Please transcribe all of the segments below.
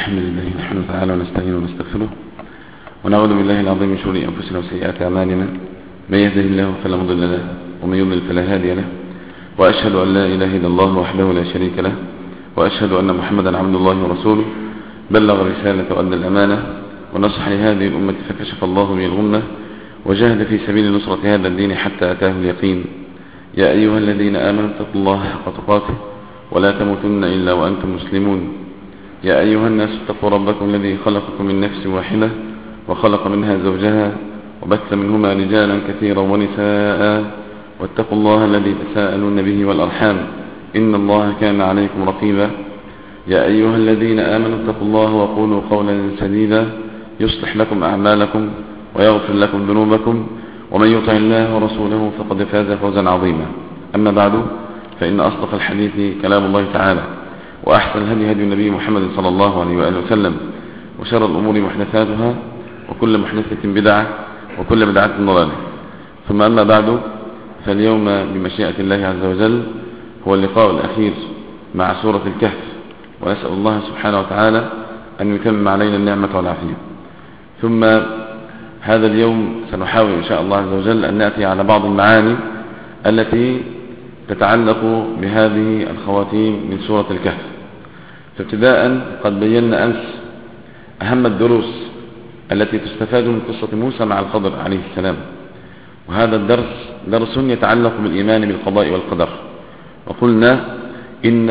الحمد لله نحمده تعالى ونستعينه ونستغفره ونعوذ بالله العظيم من شرور أنفسنا وسيئات أعمالنا. من يهده الله فلا مضل له ومن يضلل فلا هادي له، وأشهد أن لا إله إلا الله وحده لا شريك له، وأشهد أن محمدا عبد الله ورسوله بلغ الرسالة وأدى الأمانة ونصح لهذه الأمة فكشف الله به الغمة وجاهد في سبيل نصرة هذا الدين حتى أتاه اليقين. يا أيها الذين آمنوا اتقوا الله حق تقاته ولا تموتن إلا وأنتم مسلمون. يا أيها الناس اتقوا ربكم الذي خلقكم من نفس واحدة وخلق منها زوجها وبث منهما رجالا كثيرا ونساء، واتقوا الله الذي تساءلون به والأرحام إن الله كان عليكم رقيبا. يا أيها الذين آمنوا اتقوا الله وقولوا قولا سديدا يصلح لكم أعمالكم ويغفر لكم ذنوبكم، ومن يطع الله ورسوله فقد فاز فوزا عظيما. أما بعد، فإن أصدق الحديث كلام الله تعالى، وأحسن الهدي هدي النبي محمد صلى الله عليه وآله وسلم، وشر الأمور محدثاتها وكل محدثة بدعة وكل بدعة ضلالة. ثم أما بعد، فاليوم بمشيئة الله عز وجل هو اللقاء الأخير مع سورة الكهف، ونسأل الله سبحانه وتعالى أن يتمم علينا النعمة والعافية. ثم هذا اليوم سنحاول إن شاء الله عز وجل أن نأتي على بعض المعاني التي تتعلق بهذه الخواتيم من سورة الكهف. فابتداء قد بينا أمس أهم الدروس التي تستفاد من قصة موسى مع الخضر عليه السلام، وهذا الدرس درس يتعلق بالإيمان بالقضاء والقدر. وقلنا إن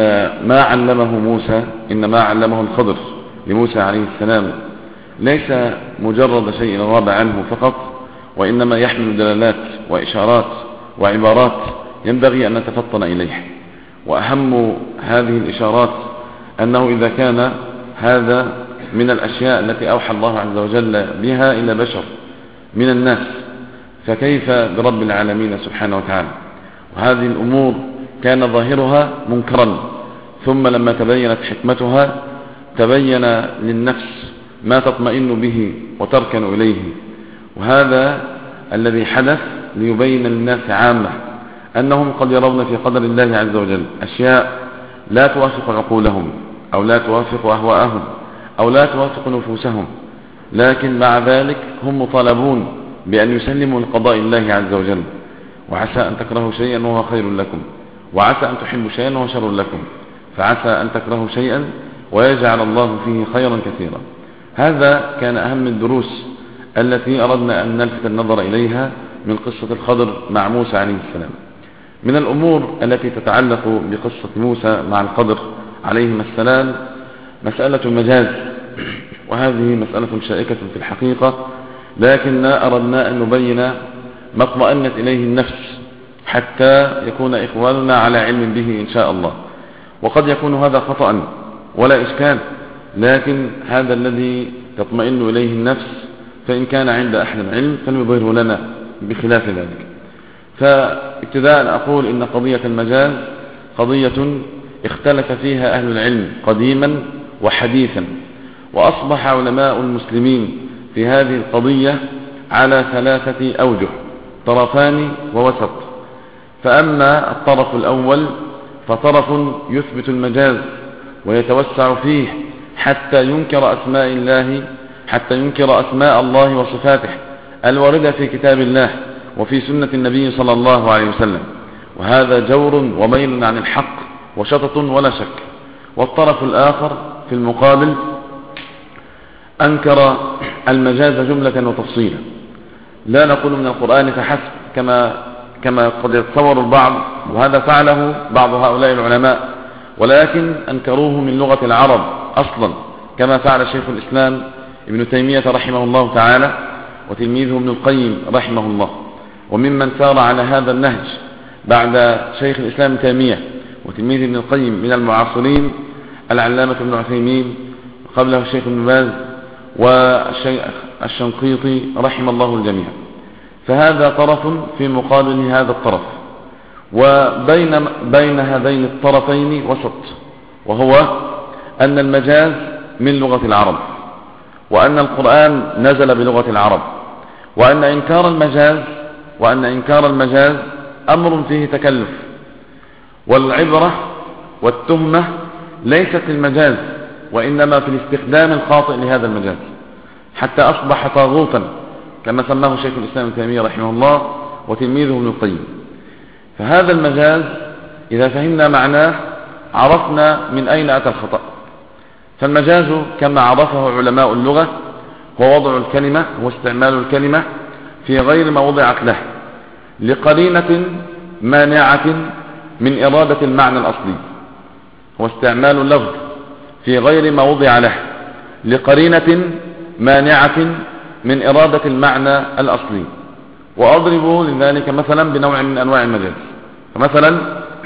ما علمه الخضر لموسى عليه السلام ليس مجرد شيء غاب عنه فقط، وإنما يحمل دلالات وإشارات وعبارات ينبغي أن نتفطن إليه. وأهم هذه الإشارات أنه إذا كان هذا من الأشياء التي أوحى الله عز وجل بها إلى بشر من الناس، فكيف برب العالمين سبحانه وتعالى؟ وهذه الأمور كان ظاهرها منكرا، ثم لما تبينت حكمتها تبين للنفس ما تطمئن به وتركن إليه. وهذا الذي حدث ليبين للناس عامة أنهم قد يرون في قدر الله عز وجل أشياء لا توافق عقولهم أو لا توافق أهواءهم أو لا توافق نفوسهم، لكن مع ذلك هم مطالبون بأن يسلموا لقضاء الله عز وجل. وعسى أن تكرهوا شيئا وهو خير لكم، وعسى أن تحبوا شيئا وهو شر لكم، فعسى أن تكرهوا شيئا ويجعل الله فيه خيرا كثيرا. هذا كان أهم الدروس التي أردنا أن نلفت النظر إليها من قصة الخضر مع موسى عليه السلام. من الأمور التي تتعلق بقصة موسى مع الخضر عليهما السلام مسألة المجاز، وهذه مسألة شائكة في الحقيقة، لكننا أردنا أن نبين ما اطمأنت إليه النفس حتى يكون إخواننا على علم به إن شاء الله. وقد يكون هذا خطأ ولا إشكال، لكن هذا الذي تطمئن إليه النفس، فإن كان عند أحد العلم فليظهره لنا بخلاف ذلك. فابتداء أقول إن قضية المجاز قضية اختلف فيها أهل العلم قديما وحديثا، وأصبح علماء المسلمين في هذه القضية على 3 أوجه: طرفان ووسط. فأما الطرف الأول فطرف يثبت المجاز ويتوسع فيه حتى ينكر أسماء الله وصفاته الواردة في كتاب الله وفي سنة النبي صلى الله عليه وسلم، وهذا جور وميل عن الحق وشطط ولا شك. والطرف الآخر في المقابل أنكر المجاز جملة وتفصيلا، لا نقول من القرآن فحسب كما قد يتصور البعض، وهذا فعله بعض هؤلاء العلماء، ولكن أنكروه من لغة العرب أصلا، كما فعل شيخ الإسلام ابن تيمية رحمه الله تعالى وتلميذه ابن القيم رحمه الله. وممن سار على هذا النهج بعد شيخ الإسلام ابن تيمية وتلميذ ابن القيم من المعاصرين العلامة ابن عثيمين، قبله الشيخ ابن باز والشيخ الشنقيطي رحم الله الجميع. فهذا طرف في مقابل هذا الطرف، وبين هذين الطرفين وسط، وهو أن المجاز من لغة العرب، وأن القرآن نزل بلغة العرب، وأن إنكار المجاز أمر فيه تكلف. والعبرة والتهمة ليست للمجاز، وإنما في الاستخدام الخاطئ لهذا المجاز، حتى أصبح طاغوتا كما سماه شيخ الإسلام ابن تيمية رحمه الله وتلميذه ابن القيم. فهذا المجاز إذا فهمنا معناه عرفنا من أين أتى الخطأ. فالمجاز كما عرفه علماء اللغة هو وضع الكلمة، هو استعمال الكلمة في غير ما وضعت له لقرينة مانعة من إرادة المعنى الأصلي، هو استعمال اللفظ في غير ما وضع له لقرينة مانعة من إرادة المعنى الأصلي. وأضرب لذلك مثلا بنوع من أنواع المجاز. فمثلا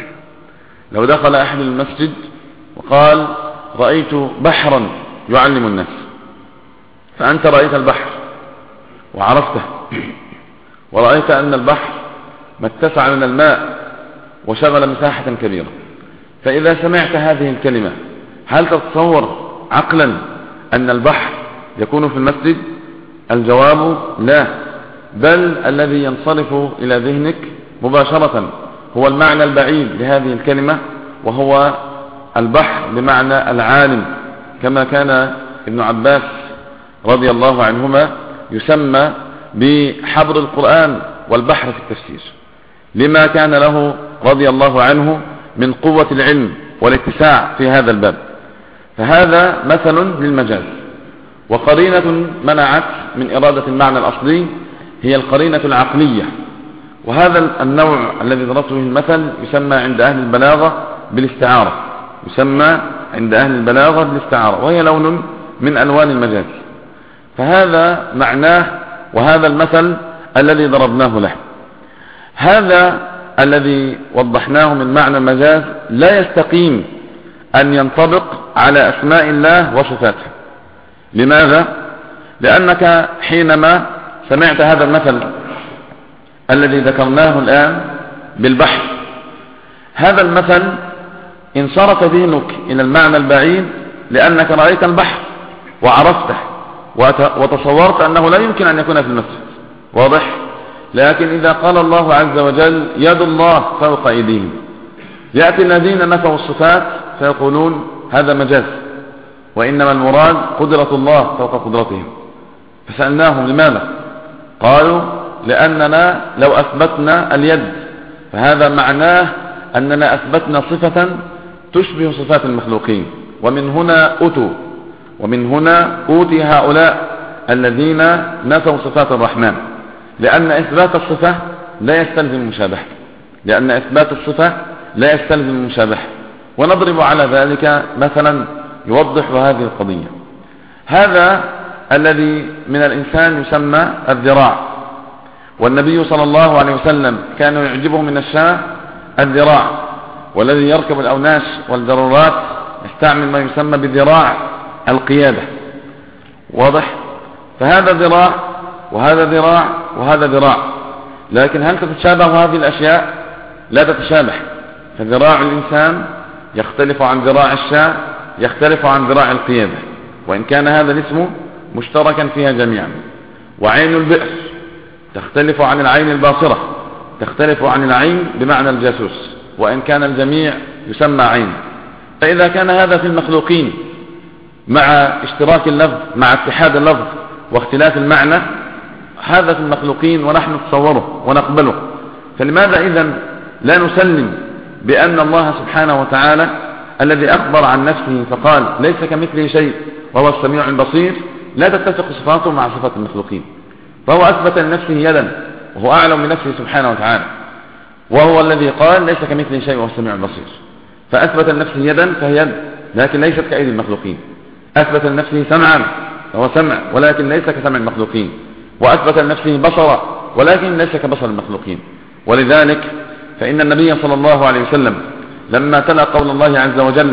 لو دخل أحد المسجد وقال رأيت بحرا يعلم الناس، فأنت رأيت البحر وعرفته ورأيت أن البحر ما اتسع من الماء وشغل مساحة كبيرة، فإذا سمعت هذه الكلمة هل تتصور عقلا أن البحر يكون في المسجد؟ الجواب لا، بل الذي ينصرف إلى ذهنك مباشرة هو المعنى البعيد لهذه الكلمة، وهو البحر بمعنى العالم، كما كان ابن عباس رضي الله عنهما يسمى بحبر القرآن والبحر في التفسير، لما كان له رضي الله عنه من قوة العلم والاتساع في هذا الباب. فهذا مثل للمجاز. وقرينة منعت من إرادة المعنى الأصلي هي القرينة العقلية، وهذا النوع الذي ضربته المثل يسمى عند أهل البلاغة بالاستعارة، يسمى عند أهل البلاغة بالاستعارة، وهي لون من ألوان المجاز. فهذا معناه، وهذا المثل الذي ضربناه له. هذا الذي وضحناه من معنى المجاز لا يستقيم أن ينطبق على أسماء الله وصفاته. لماذا؟ لأنك حينما سمعت هذا المثل الذي ذكرناه الآن بالبحر، هذا المثل انصرف ذهنك إلى المعنى البعيد لأنك رأيت البحر وعرفته وتصورت أنه لا يمكن أن يكون في المسجد، واضح؟ لكن إذا قال الله عز وجل يد الله فوق أيديهم، يأتي الذين نفوا الصفات فيقولون هذا مجاز، وإنما المراد قدرة الله فوق قدرتهم. فسألناهم لماذا؟ قالوا لأننا لو أثبتنا اليد فهذا معناه أننا أثبتنا صفة تشبه صفات المخلوقين، ومن هنا أوتي هؤلاء الذين نفوا صفات الرحمن، لأن إثبات الصفة لا يستلزم المشابهة، لأن إثبات الصفة لا يستلزم المشابهة. ونضرب على ذلك مثلا يوضح هذه القضية. هذا الذي من الإنسان يسمى الذراع، والنبي صلى الله عليه وسلم كان يعجبه من الشاة الذراع، والذي يركب الأوناش والجرارات يستعمل ما يسمى بذراع القيادة، واضح؟ فهذا ذراع وهذا ذراع وهذا ذراع، لكن هل تتشابه هذه الأشياء؟ لا تتشابه. فذراع الإنسان يختلف عن ذراع الشاة، يختلف عن ذراع القيادة، وإن كان هذا الاسم مشتركا فيها جميعا. وعين البئر تختلف عن العين الباصرة، تختلف عن العين بمعنى الجاسوس، وإن كان الجميع يسمى عين. فإذا كان هذا في المخلوقين مع اشتراك اللفظ، مع اتحاد اللفظ واختلاف المعنى، هذا في المخلوقين ونحن نتصوره ونقبله، فلماذا إذن لا نسلم بأن الله سبحانه وتعالى الذي أخبر عن نفسه فقال ليس كمثله شيء وهو السميع البصير لا تتفق صفاته مع صفات المخلوقين؟ فهو أثبت لنفسه يدا وهو أعلم من نفسه سبحانه وتعالى، وهو الذي قال ليس كمثله شيء وهو السميع البصير، فأثبت لنفسه يدا فهي يد لكن ليست كأيدي المخلوقين. أثبت لنفسه سمعا فهو سمع ولكن ليس كسمع المخلوقين، وأثبت لنفسه بصرا ولكن ليس كبصر المخلوقين. ولذلك فإن النبي صلى الله عليه وسلم لما تلا قول الله عز وجل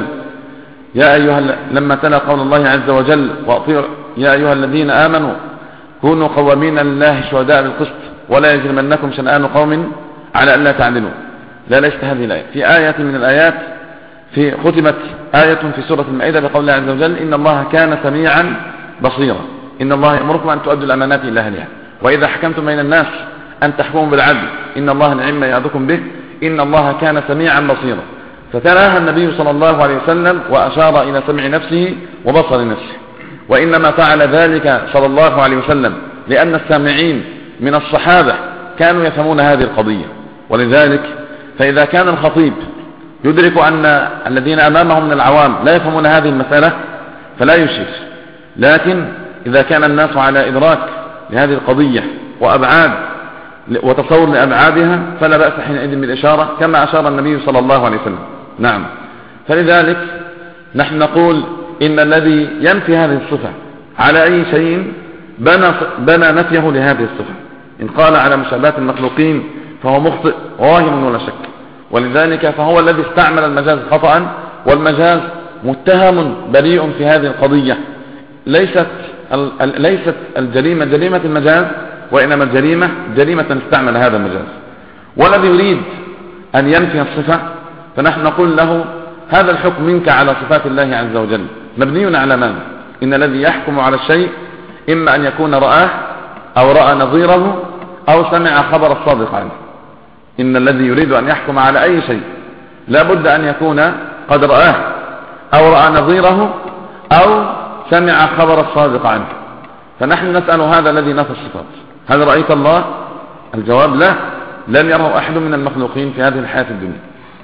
وأطيعوا يا أيها الذين آمنوا كونوا قوامين لله شهداء بالقسط ولا يجرمنكم شنآن قوم على ألا تعدلوا، لا ليست هذه الآية، في آية من الآيات ختمت آية في سورة المائدة بقول الله عز وجل إن الله كان سميعا بصيرا، إن الله يأمركم أن تؤدوا الأمانات إلى أهلها وإذا حكمتم بين الناس أن تحكموا بالعدل إن الله نعم ما يعظكم به إن الله كان سميعا بصيرا. فتناهى النبي صلى الله عليه وسلم وأشار إلى سمع نفسه وبصر نفسه، وإنما فعل ذلك صلى الله عليه وسلم لأن السامعين من الصحابة كانوا يفهمون هذه القضية. ولذلك فإذا كان الخطيب يدرك أن الذين أمامه من العوام لا يفهمون هذه المسألة فلا يشير، لكن إذا كان الناس على إدراك لهذه القضية وأبعاد وتصور لأبعادها فلا بأس حينئذ بالإشارة كما أشار النبي صلى الله عليه وسلم. نعم، فلذلك نحن نقول إن الذي ينفي هذه الصفة على أي شيء بنى نفيه لهذه الصفة. إن قال على مشابهة المخلوقين فهو مخطئ واهم ولا شك. ولذلك فهو الذي استعمل المجاز خطأ، والمجاز متهم بريء في هذه القضية. ليست الجريمة جريمة المجاز، وإنما الجريمة جريمة استعمل هذا المجاز. والذي يريد أن ينفي الصفة فنحن نقول له هذا الحكم منك على صفات الله عز وجل مبني على ماذا؟ إن الذي يحكم على الشيء إما أن يكون رآه أو رأى نظيره أو سمع خبر الصادق عنه. إن الذي يريد أن يحكم على أي شيء لا بد أن يكون قد رآه أو رأى نظيره أو سمع خبر الصادق عنه. فنحن نسأل هذا الذي نفى الصفات هل رأيت الله؟ الجواب لا، لم يره أحد من المخلوقين في هذه الحياة الدنيا.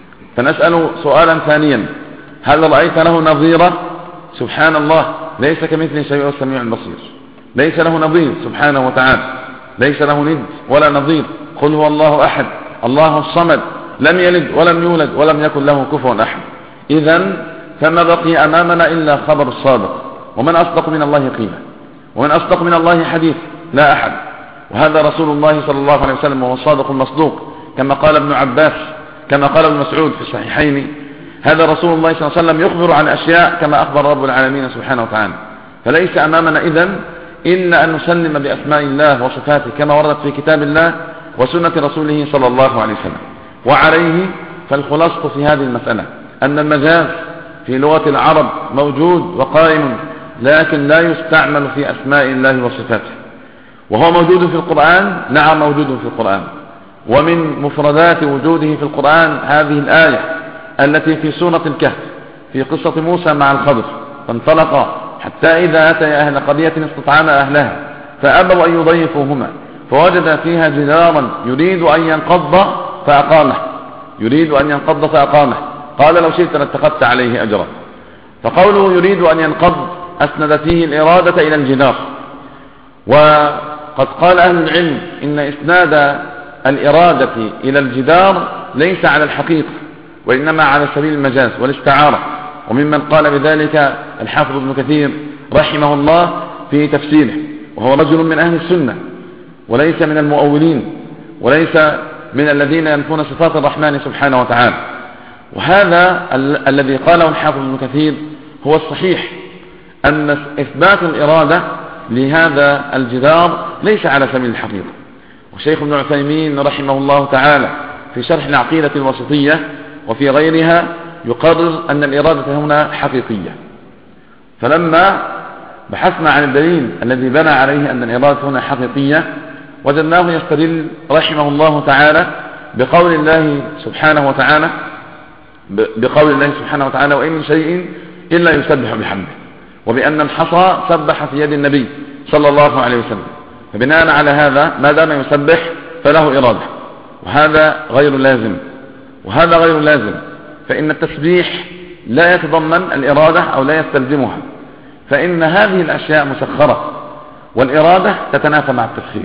فنسأل سؤالا ثانيا هل رأيت له نظيرا؟ سبحان الله، ليس كمثله شيء السميع البصير، ليس له نظير سبحانه وتعالى، ليس له ند ولا نظير. قل هو الله أحد الله الصمد لم يلد ولم يولد ولم يكن له كفوا أحد. إذن فما بقي أمامنا إلا خبر الصادق، ومن أصدق من الله قيلا ومن أصدق من الله حديث؟ لا أحد. وهذا رسول الله صلى الله عليه وسلم وهو الصادق المصدوق كما قال ابن عباس، كما قال ابن مسعود في الصحيحين، هذا رسول الله صلى الله عليه وسلم يخبر عن أشياء كما أخبر رب العالمين سبحانه وتعالى. فليس أمامنا إذن إلا أن نسلم بأسماء الله وصفاته كما وردت في كتاب الله وسنة رسوله صلى الله عليه وسلم. وعليه فالخلاصة في هذه المسألة أن المجاز في لغة العرب موجود وقائم، لكن لا يستعمل في أسماء الله وصفاته. وهو موجود في القرآن، نعم موجود في القرآن. ومن مفردات وجوده في القرآن هذه الآية التي في سورة الكهف في قصة موسى مع الخضر، فانطلقا حتى إذا أتيا أهل قرية استطعما أهلها فأبوا أن يضيفوهما فوجد فيها جدارا يريد أن ينقض فأقامه، يريد أن ينقض فأقامه، قال لو شئت لاتخذت عليه أجرا. فقوله يريد أن ينقض أسند فيه الإرادة إلى الجدار. وقد قال أهل العلم إن إسناد الإرادة إلى الجدار ليس على الحقيقة وإنما على سبيل المجاز والاستعارة. وممن قال بذلك الحافظ ابن كثير رحمه الله في تفسيره، وهو رجل من أهل السنة وليس من المؤولين وليس من الذين ينفون صفات الرحمن سبحانه وتعالى. وهذا الذي قاله الحافظ ابن كثير هو الصحيح، أن إثبات الإرادة لهذا الجدار ليس على سبيل الحقيقة. والشيخ ابن عثيمين رحمه الله تعالى في شرح العقيدة الوسطية وفي غيرها يقرر أن الإرادة هنا حقيقية. فلما بحثنا عن الدليل الذي بنى عليه أن الإرادة هنا حقيقية وجدناه يستدل رحمه الله تعالى بقول الله سبحانه وتعالى وإن من شيء إلا يسبح بحمده، وبأن الحصى سبح في يد النبي صلى الله عليه وسلم. فبناء على هذا ما دام يسبح فله إرادة، وهذا غير لازم، فإن التسبيح لا يتضمن الإرادة أو لا يستلزمها، فإن هذه الأشياء مسخرة، والإرادة تتنافى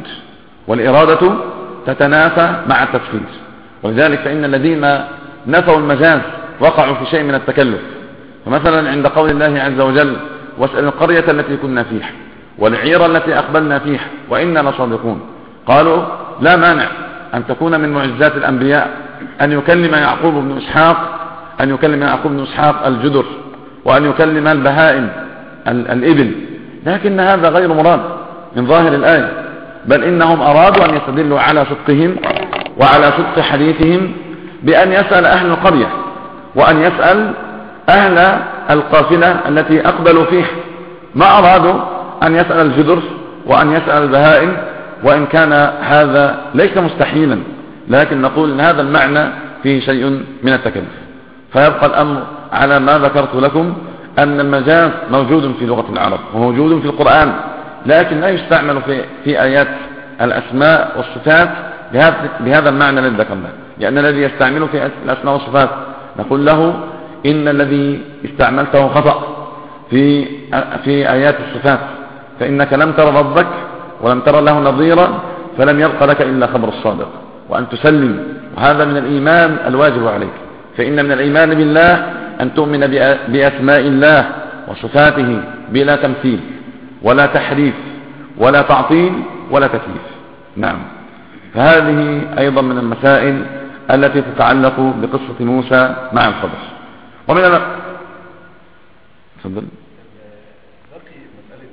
مع التسخير. ولذلك فإن الذين نفوا المجاز وقعوا في شيء من التكلف. فمثلا عند قول الله عز وجل واسأل القرية التي كنا فيها والعير التي أقبلنا فيها وإنا لصادقون، قالوا لا مانع أن تكون من معجزات الأنبياء أن يكلم يعقوب بن إسحاق الجدر، وأن يكلم البهائم الإبل، لكن هذا غير مراد من ظاهر الآية، بل إنهم أرادوا أن يستدلوا على صدقهم وعلى صدق حديثهم بأن يسأل أهل القرية وأن يسأل أهل القافلة التي أقبلوا فيها، ما أرادوا أن يسأل الجدر وأن يسأل البهائم، وإن كان هذا ليس مستحيلا، لكن نقول إن هذا المعنى فيه شيء من التكلف. فيبقى الأمر على ما ذكرت لكم، أن المجاز موجود في لغة العرب وموجود في القرآن، لكن لا يستعمل في آيات الأسماء والصفات بهذا المعنى الذي ذكرناه. لأن الذي يستعمله في الأسماء والصفات نقول له إن الذي استعملته خطأ في آيات الصفات، فإنك لم تر ربك ولم تر له نظيرا، فلم يبق لك إلا خبر الصادق وأن تسلم. وهذا من الإيمان الواجب عليك، فإن من الإيمان بالله أن تؤمن بأسماء الله وصفاته بلا تمثيل ولا تحريف ولا تعطيل ولا تكييف. نعم. فهذه أيضا من المسائل التي تتعلق بقصة موسى مع الخضر. ومن تفضل. بقي مسألة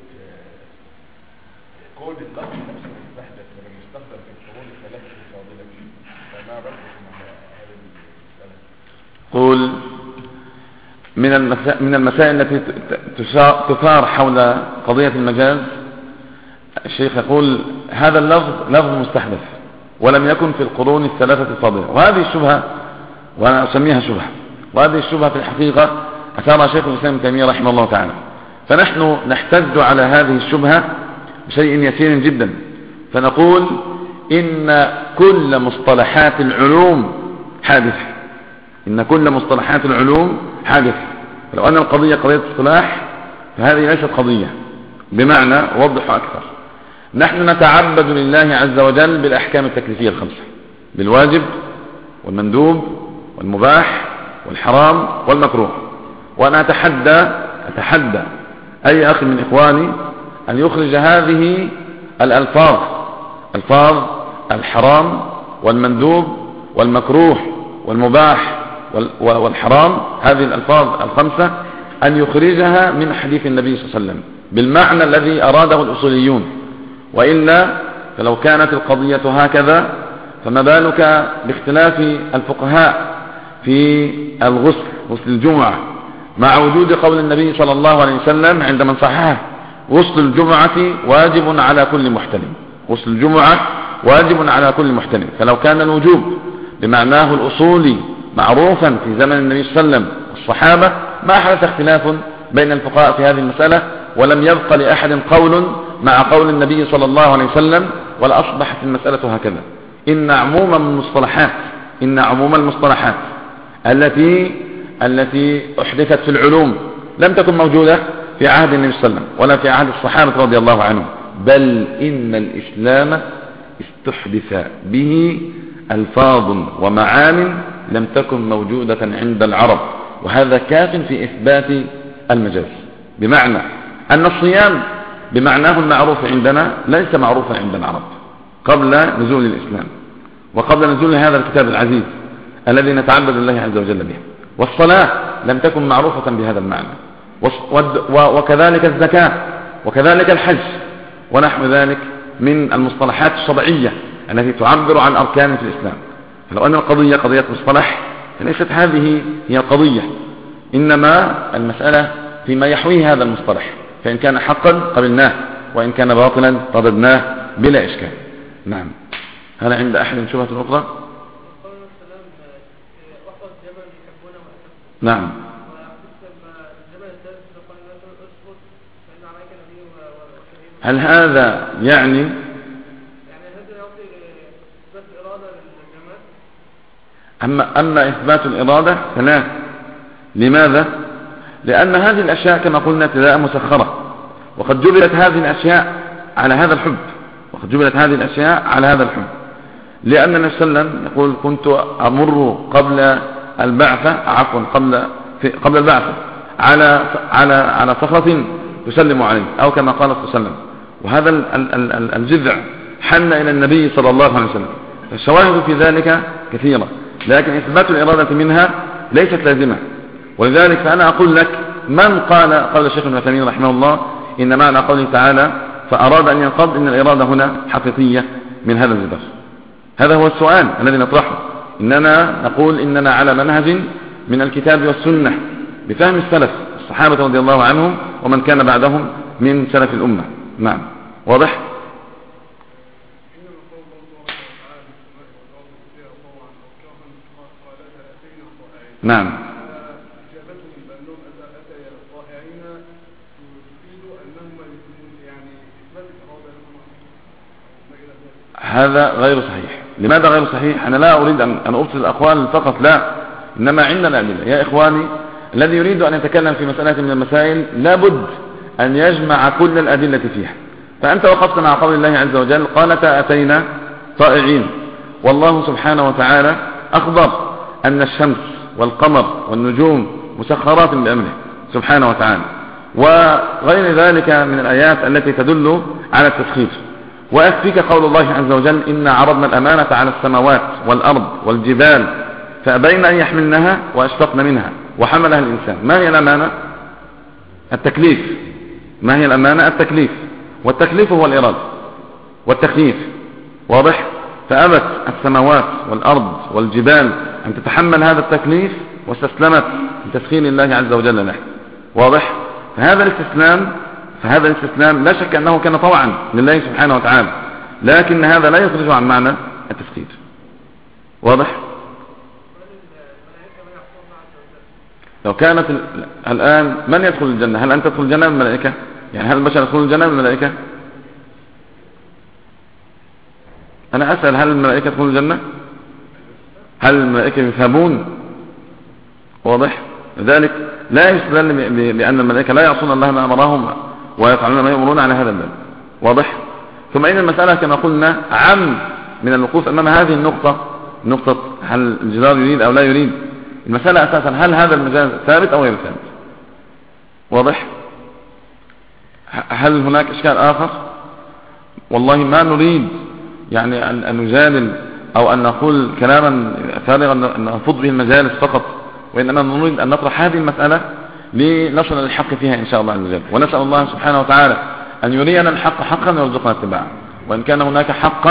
قول اللفظ نفسه المستحدث ولم يستخدم في القرون الثلاثة الفاضلة، فما رأيكم على هذه المسألة؟ قول من المسائل التي تثار حول قضية المجاز، الشيخ يقول هذا اللفظ لفظ مستحدث ولم يكن في القرون الثلاثة الفاضلة، وهذه الشبهة وأنا أسميها شبهة، وهذه الشبهة في الحقيقة أثارها شيخ الإسلام ابن تيمية رحمه الله تعالى. فنحن نحتج على هذه الشبهة بشيء يسير جدا، فنقول إن كل مصطلحات العلوم حادثة، إن كل مصطلحات العلوم حادثة. فلو أن القضية قضية اصطلاح فهذه ليست قضية، بمعنى أوضح أكثر. نحن نتعبد لله عز وجل بالأحكام التكليفية الخمسة، بالواجب والمندوب والمباح والحرام والمكروه. وأنا أتحدى أي أخ من إخواني أن يخرج هذه الألفاظ، ألفاظ الحرام والمندوب والمكروه والمباح والحرام، هذه الألفاظ الخمسة أن يخرجها من حديث النبي صلى الله عليه وسلم بالمعنى الذي أراده الأصوليون، وإلا فلو كانت القضية هكذا فما بالك باختلاف الفقهاء في الغسل، غسل الجمعة، مع وجود قول النبي صلى الله عليه وسلم عند من صححه: غسل الجمعة واجب على كل محتلم، غسل الجمعة واجب على كل محتلم. فلو كان الوجوب بمعناه الأصولي معروفا في زمن النبي صلى الله عليه وسلم والصحابة ما حدث اختلاف بين الفقهاء في هذه المسألة، ولم يبق لأحد قول مع قول النبي صلى الله عليه وسلم، ولأصبحت المسألة هكذا. إن عموم المصطلحات التي أحدثت في العلوم لم تكن موجودة في عهد النبي صلى الله عليه وسلم ولا في عهد الصحابة رضي الله عنهم، بل إن الإسلام استحدث به ألفاظ ومعان لم تكن موجودة عند العرب، وهذا كاف في إثبات المجاز. بمعنى أن الصيام بمعناه المعروف عندنا ليس معروفا عند العرب قبل نزول الإسلام وقبل نزول هذا الكتاب العزيز الذي نتعبد الله عز وجل به. والصلاة لم تكن معروفة بهذا المعنى، وكذلك الزكاة وكذلك الحج ونحو ذلك من المصطلحات الشرعية التي تعبر عن أركان في الإسلام. فلو أن القضية قضية مصطلح فليست هذه هي القضية، إنما المسألة فيما يحويه هذا المصطلح، فإن كان حقا قبلناه وإن كان باطلا رددناه بلا إشكال. نعم. هل عند أحد شبهة أخرى؟ نعم. هل هذا يعني أما إثبات الإرادة فلا. لماذا؟ لأن هذه الأشياء كما قلنا ابتداء مسخرة، وقد جبلت هذه الأشياء على هذا الحب، لأن النبي صلى الله عليه وسلم يقول: كنت أمر قبل البعثة قبل البعثة على صخرة تسلم عليه، أو كما قال صلى الله عليه وسلم. وهذا الجذع حن إلى النبي صلى الله عليه وسلم، فالشواهد في ذلك كثيرة، لكن إثبات الإرادة منها ليست لازمة. ولذلك فأنا أقول لك من قال الشيخ ابن تيمية رحمه الله إن معنى قوله تعالى فأراد أن ينقض إن الإرادة هنا حقيقية من هذا الجدار. هذا هو السؤال الذي نطرحه. إننا نقول إننا على منهج من الكتاب والسنة بفهم السلف الصحابة رضي الله عنهم ومن كان بعدهم من سلف الأمة. نعم. واضح؟ نعم. هذا غير صحيح. لماذا غير صحيح؟ أنا لا أريد أن أبطل الأقوال فقط، لا، إنما عندنا الأدلة. يا إخواني، الذي يريد أن يتكلم في مسألة من المسائل لابد أن يجمع كل الأدلة فيها. فأنت وقفت مع قول الله عز وجل قالت أتينا طائعين، والله سبحانه وتعالى أخبر أن الشمس والقمر والنجوم مسخرات بأمره سبحانه وتعالى، وغير ذلك من الآيات التي تدل على التسخير. ويكفيك قول الله عز وجل إنا عرضنا الأمانة على السماوات والأرض والجبال فأبين أن يحملنها وأشفقن منها وحملها الإنسان. ما هي الأمانة؟ التكليف. ما هي الأمانة؟ التكليف، والتكليف هو الإرادة والتكليف، واضح؟ فأبت السماوات والأرض والجبال أن تتحمل هذا التكليف واستسلمت لتسخير الله عز وجل له، واضح؟ فهذا الاستسلام لا شك أنه كان طوعا لله سبحانه وتعالى، لكن هذا لا يخرج عن معنى التسخير، واضح؟ لو كانت الآن من يدخل الجنة؟ هل أنت تدخل الجنة من الملائكة؟ يعني هل البشر يدخلون الجنة من الملائكة؟ أنا أسأل، هل الملائكة يدخلون الجنة؟ هل الملائكة يثابون؟ واضح؟ لذلك لا يستدل بأن الملائكة لا يعصون الله ما أمرهم ويفعلون ما يأمرون على هذا الباب، واضح؟ ثم إن المسألة كما قلنا عم من الوقوف أمام هذه نقطة هل الجدار يريد أو لا يريد. المسألة أساسا هل هذا المجاز ثابت أو غير ثابت، واضح؟ هل هناك إشكال آخر؟ والله ما نريد يعني أن نجادل أو أن نقول كلاما فارغا أن نفض به المجالس فقط، وإنما نريد أن نطرح هذه المسألة لنصل للحق فيها إن شاء الله عز وجل. ونسأل الله سبحانه وتعالى أن يرينا الحق حقا ويرزقنا اتباعه، وإن كان هناك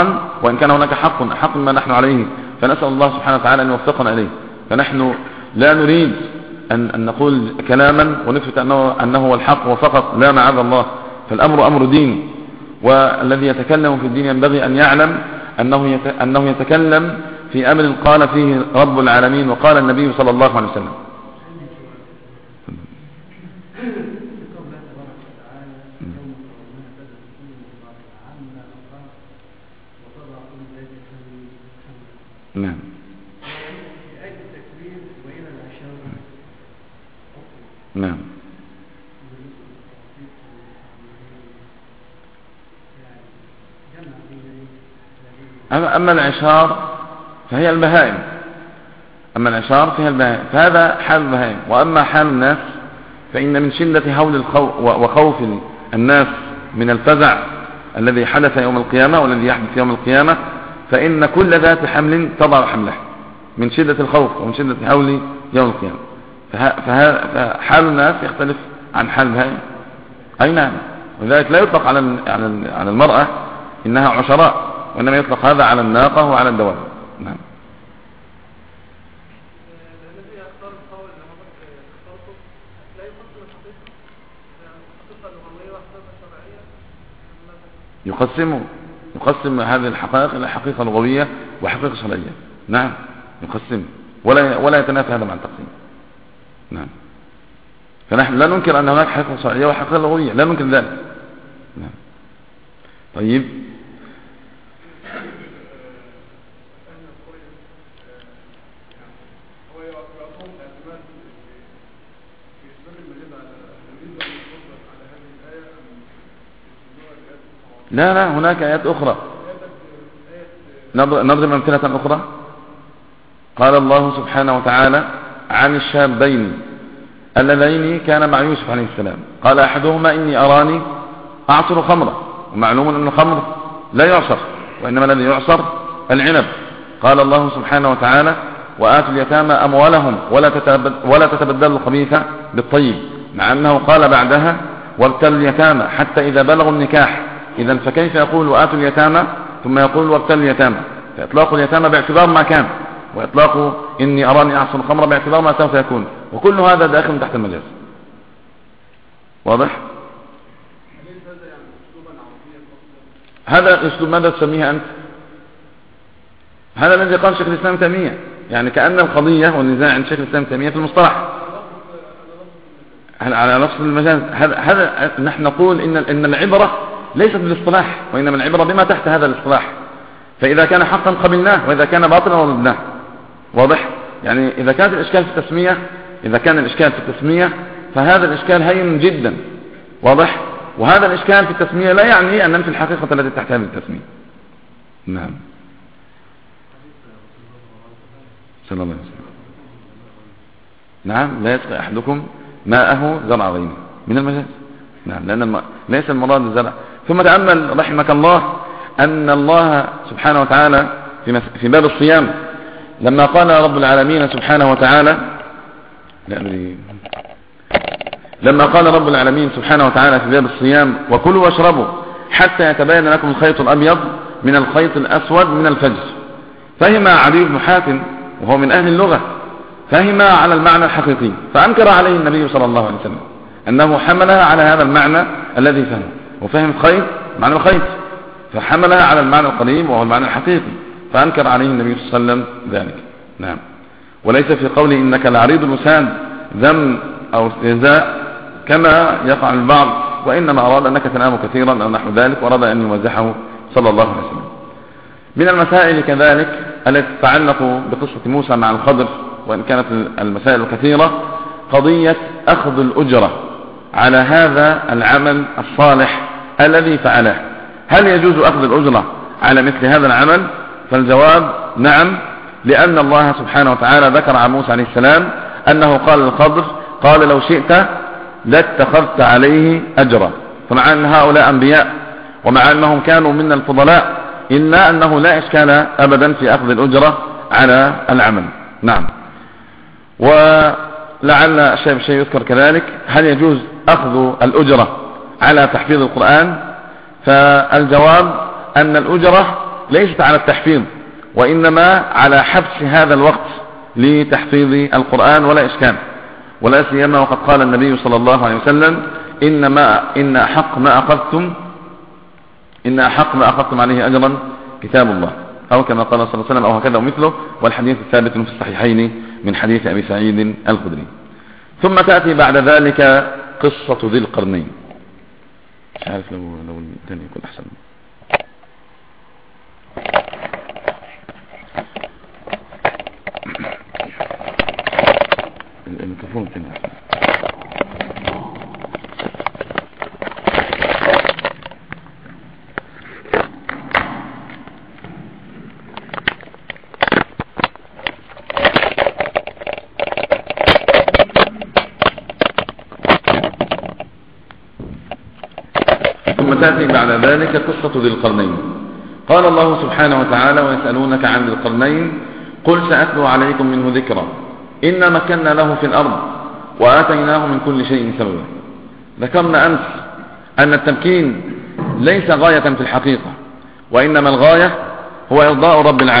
حق ما نحن عليه فنسأل الله سبحانه وتعالى أن يوفقنا إليه. فنحن لا نريد أن نقول كلاما ونثبت أنه هو الحق وفقط، لا معاذ الله، فالأمر أمر دين، والذي يتكلم في الدين ينبغي أن يعلم أنه يتكلم في أمر قال فيه رب العالمين وقال النبي صلى الله عليه وسلم. نعم. نعم. أما العشار فهي البهائم، فهذا حال البهائم. وأما حال الناس فإن من شدة هول وخوف الناس من الفزع الذي حدث يوم القيامة والذي يحدث يوم القيامة، فإن كل ذات حمل تضع حمله من شدة الخوف ومن شدة هول يوم القيامة. فحال الناس يختلف عن حال البهائم. أي نعم. ولذلك لا يطلق على المرأة إنها عشراء، وإنما يطلق هذا على الناقة وعلى الدواب. نعم. الذي يختار القول اللي حضرتك اخترته لا يقسم الحقيقة اللغوية والحقيقة الشرعية، يقسم هذه الحقائق إلى حقيقة لغوية وحقيقة شرعية. نعم يقسم، ولا يتنافى هذا مع التقسيم. نعم. فنحن لا ننكر أن هناك حقيقة شرعية وحقيقة لغوية، لا ننكر ذلك. نعم. طيب. لا هناك آيات أخرى. نضرب أمثلة أخرى. قال الله سبحانه وتعالى عن الشابين اللذين كان مع يوسف عليه السلام، قال أحدهما إني أراني أعصر خمرا، ومعلوم أن الخمر لا يعصر، وإنما الذي يعصر العنب. قال الله سبحانه وتعالى وآتوا اليتامى أموالهم ولا تتبدلوا الخبيث بالطيب، مع أنه قال بعدها وابتلوا اليتامى حتى إذا بلغوا النكاح. إذن فكيف يقول وآتوا اليتامى ثم يقول وابتلوا اليتامى؟ فإطلاق اليتامى باعتبار ما كان، وإطلاق إني أراني أعصر الخمر باعتبار ما سوف يكون، وكل هذا داخل تحت المجاز. واضح؟ هذا أسلوب ماذا تسميه أنت؟ هذا الذي قال شيخ الإسلام تيمية، يعني كأن القضية والنزاع عند شيخ الإسلام تيمية في المصطلح على نفس المجاز. هذا نحن نقول إن العبرة ليست بالاصطلاح، وإنما العبرة بما تحت هذا الاصطلاح. فإذا كان حقا قبلناه، وإذا كان باطلا رددناه. واضح؟ يعني إذا كانت الإشكال في التسمية، إذا كان الإشكال في التسمية فهذا الإشكال هين جدا. واضح؟ وهذا الإشكال في التسمية لا يعني أن ننفي الحقيقة التي تحتاج للتسمية. نعم. صلى الله عليه وسلم. نعم، لا يسقي أحدكم ماءه زرع غيره من المجاز. نعم، لأن ليس المراد الزرع. ثم تأمل رحمك الله أن الله سبحانه وتعالى في باب الصيام لما قال رب العالمين سبحانه وتعالى لما قال رب العالمين سبحانه وتعالى في باب الصيام: وكلوا واشربوا حتى يتبين لكم الخيط الأبيض من الخيط الأسود من الفجر. فهم علي بن حاتم وهو من أهل اللغة، فهم على المعنى الحقيقي، فأنكر عليه النبي صلى الله عليه وسلم أنه حملها على هذا المعنى الذي فهم، وفهم الخيط معنى الخيط، فحملها على المعنى القريب وهو المعنى الحقيقي، فأنكر عليه النبي صلى الله عليه وسلم ذلك. نعم. وليس في قوله إنك لعريض اللسان ذم أو استهزاء كما يقع البعض، وإنما أراد أنك تنام كثيرا أو نحو ذلك، وأراد أن يمزحه صلى الله عليه وسلم. من المسائل كذلك التي تتعلق بقصة موسى مع الخضر، وإن كانت المسائل كثيرة، قضية أخذ الأجرة على هذا العمل الصالح الذي فعله. هل يجوز أخذ الأجرة على مثل هذا العمل؟ فالجواب نعم، لأن الله سبحانه وتعالى ذكر عن موسى عليه السلام أنه قال للخضر: قال لو شئت لاتخذت عليه أجرا. فمع أن هؤلاء أنبياء ومع أنهم كانوا من الفضلاء، إلا أنه لا إشكال أبدا في أخذ الأجرة على العمل. نعم. ولعل الشيء يذكر كذلك: هل يجوز أخذ الأجرة على تحفيظ القرآن؟ فالجواب أن الأجرة ليست على التحفيظ، وإنما على حبس هذا الوقت لتحفيظ القرآن، ولا إشكال. ولا سيما وقد قال النبي صلى الله عليه وسلم: إن أحق ما أخذتم عليه أجرا كتاب الله، أو كما قال صلى الله عليه وسلم، أو هكذا ومثله. والحديث الثابت في الصحيحين من حديث أبي سعيد الخدري. ثم تأتي بعد ذلك قصة ذي القرنين. مش عارف لو الثاني يكون أحسن. الميكروفون الثاني أحسن. تأتي بعد ذلك قصة ذي القرنين. قال الله سبحانه وتعالى: ويسألونك عن ذي القرنين قل سأتلو عليكم منه ذكرا إنا مكنا له في الأرض وآتيناه من كل شيء سببا. ذكرنا أمس أن التمكين ليس غاية في الحقيقة، وإنما الغاية هو إرضاء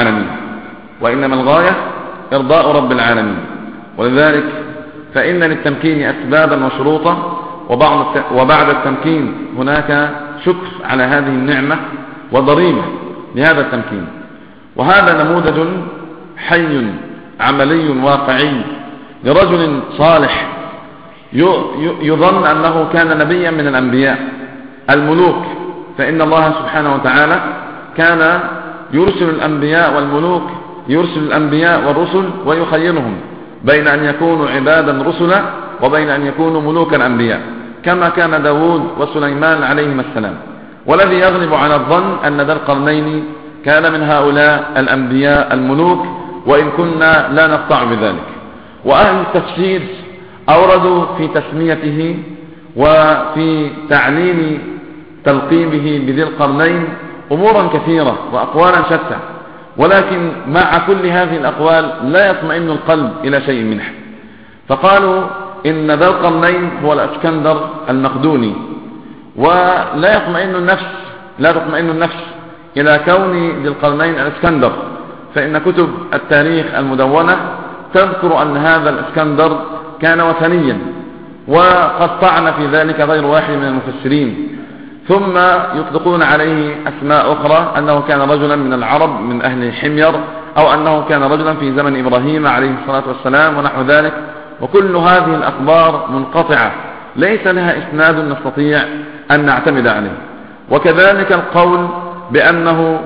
رب العالمين. ولذلك فإن للتمكين أسبابا وشروطا، وبعد التمكين هناك شكر على هذه النعمة وضريبة لهذا التمكين. وهذا نموذج حي عملي واقعي لرجل صالح يظن أنه كان نبيا من الأنبياء الملوك. فإن الله سبحانه وتعالى كان يرسل الأنبياء والملوك، يرسل الأنبياء والرسل ويخيرهم بين أن يكونوا عبادا رسلا وبين أن يكونوا ملوكا أنبياء، كما كان داود وسليمان عليهما السلام. والذي يغلب على الظن أن ذا القرنين كان من هؤلاء الأنبياء الملوك، وإن كنا لا نقطع بذلك. وأهل التفسير أوردوا في تسميته وفي تعليل تلقيبه بذي القرنين أمورا كثيرة وأقوالا شتى، ولكن مع كل هذه الأقوال لا يطمئن القلب إلى شيء منها. فقالوا إن ذا القرنين هو الأسكندر المقدوني، ولا تطمئن النفس إلى كون ذي القرنين الأسكندر، فإن كتب التاريخ المدونة تذكر أن هذا الأسكندر كان وثنيا، وقد طعن في ذلك غير واحد من المفسرين، ثم يطلقون عليه أسماء أخرى، أنه كان رجلا من العرب من أهل حمير، أو أنه كان رجلا في زمن إبراهيم عليه الصلاة والسلام ونحو ذلك. وكل هذه الأخبار منقطعة ليس لها إسناد نستطيع أن نعتمد عليه. وكذلك القول بأنه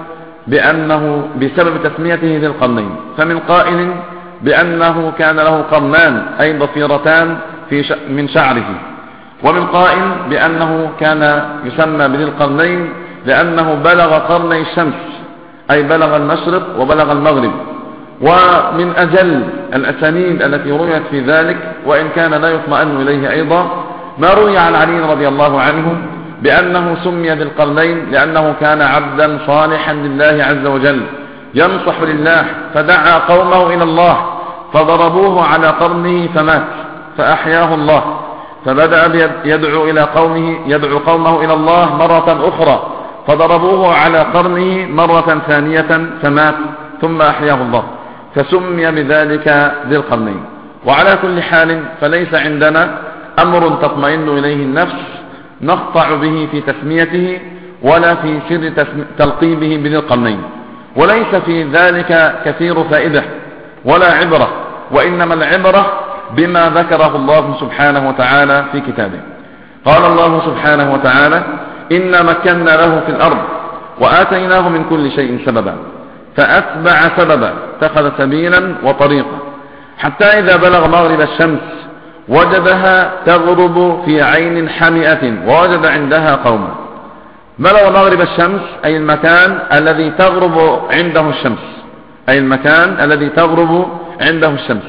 بأنه بسبب تسميته ذي القرنين، فمن قائل بأنه كان له قرنان أي ضفيرتان من شعره، ومن قائل بأنه كان يسمى بذي القرنين لأنه بلغ قرني الشمس أي بلغ المشرق وبلغ المغرب. ومن أجل الأسانيد التي رويت في ذلك، وإن كان لا يطمئن إليه أيضا، ما روي عن علي رضي الله عنه بأنه سمي ذي القرنين لأنه كان عبدا صالحا لله عز وجل ينصح لله، فدعا قومه إلى الله فضربوه على قرنه فمات، فأحياه الله، فبدأ يدعو قومه إلى الله مرة أخرى فضربوه على قرنه مرة ثانية فمات، ثم أحياه الله، فسمي بذلك ذي القرنين. وعلى كل حال فليس عندنا أمر تطمئن إليه النفس نقطع به في تسميته ولا في سر تلقيبه بذي القرنين، وليس في ذلك كثير فائدة ولا عبرة، وإنما العبرة بما ذكره الله سبحانه وتعالى في كتابه. قال الله سبحانه وتعالى: إنا مكنا له في الأرض وآتيناه من كل شيء سببا فأتبع سببا اتخذ سبيلا وطريقا حتى إذا بلغ مغرب الشمس وجدها تغرب في عين حمئة ووجد عندها قوما. بلغ مغرب الشمس أي المكان الذي تغرب عنده الشمس، أي المكان الذي تغرب عنده الشمس،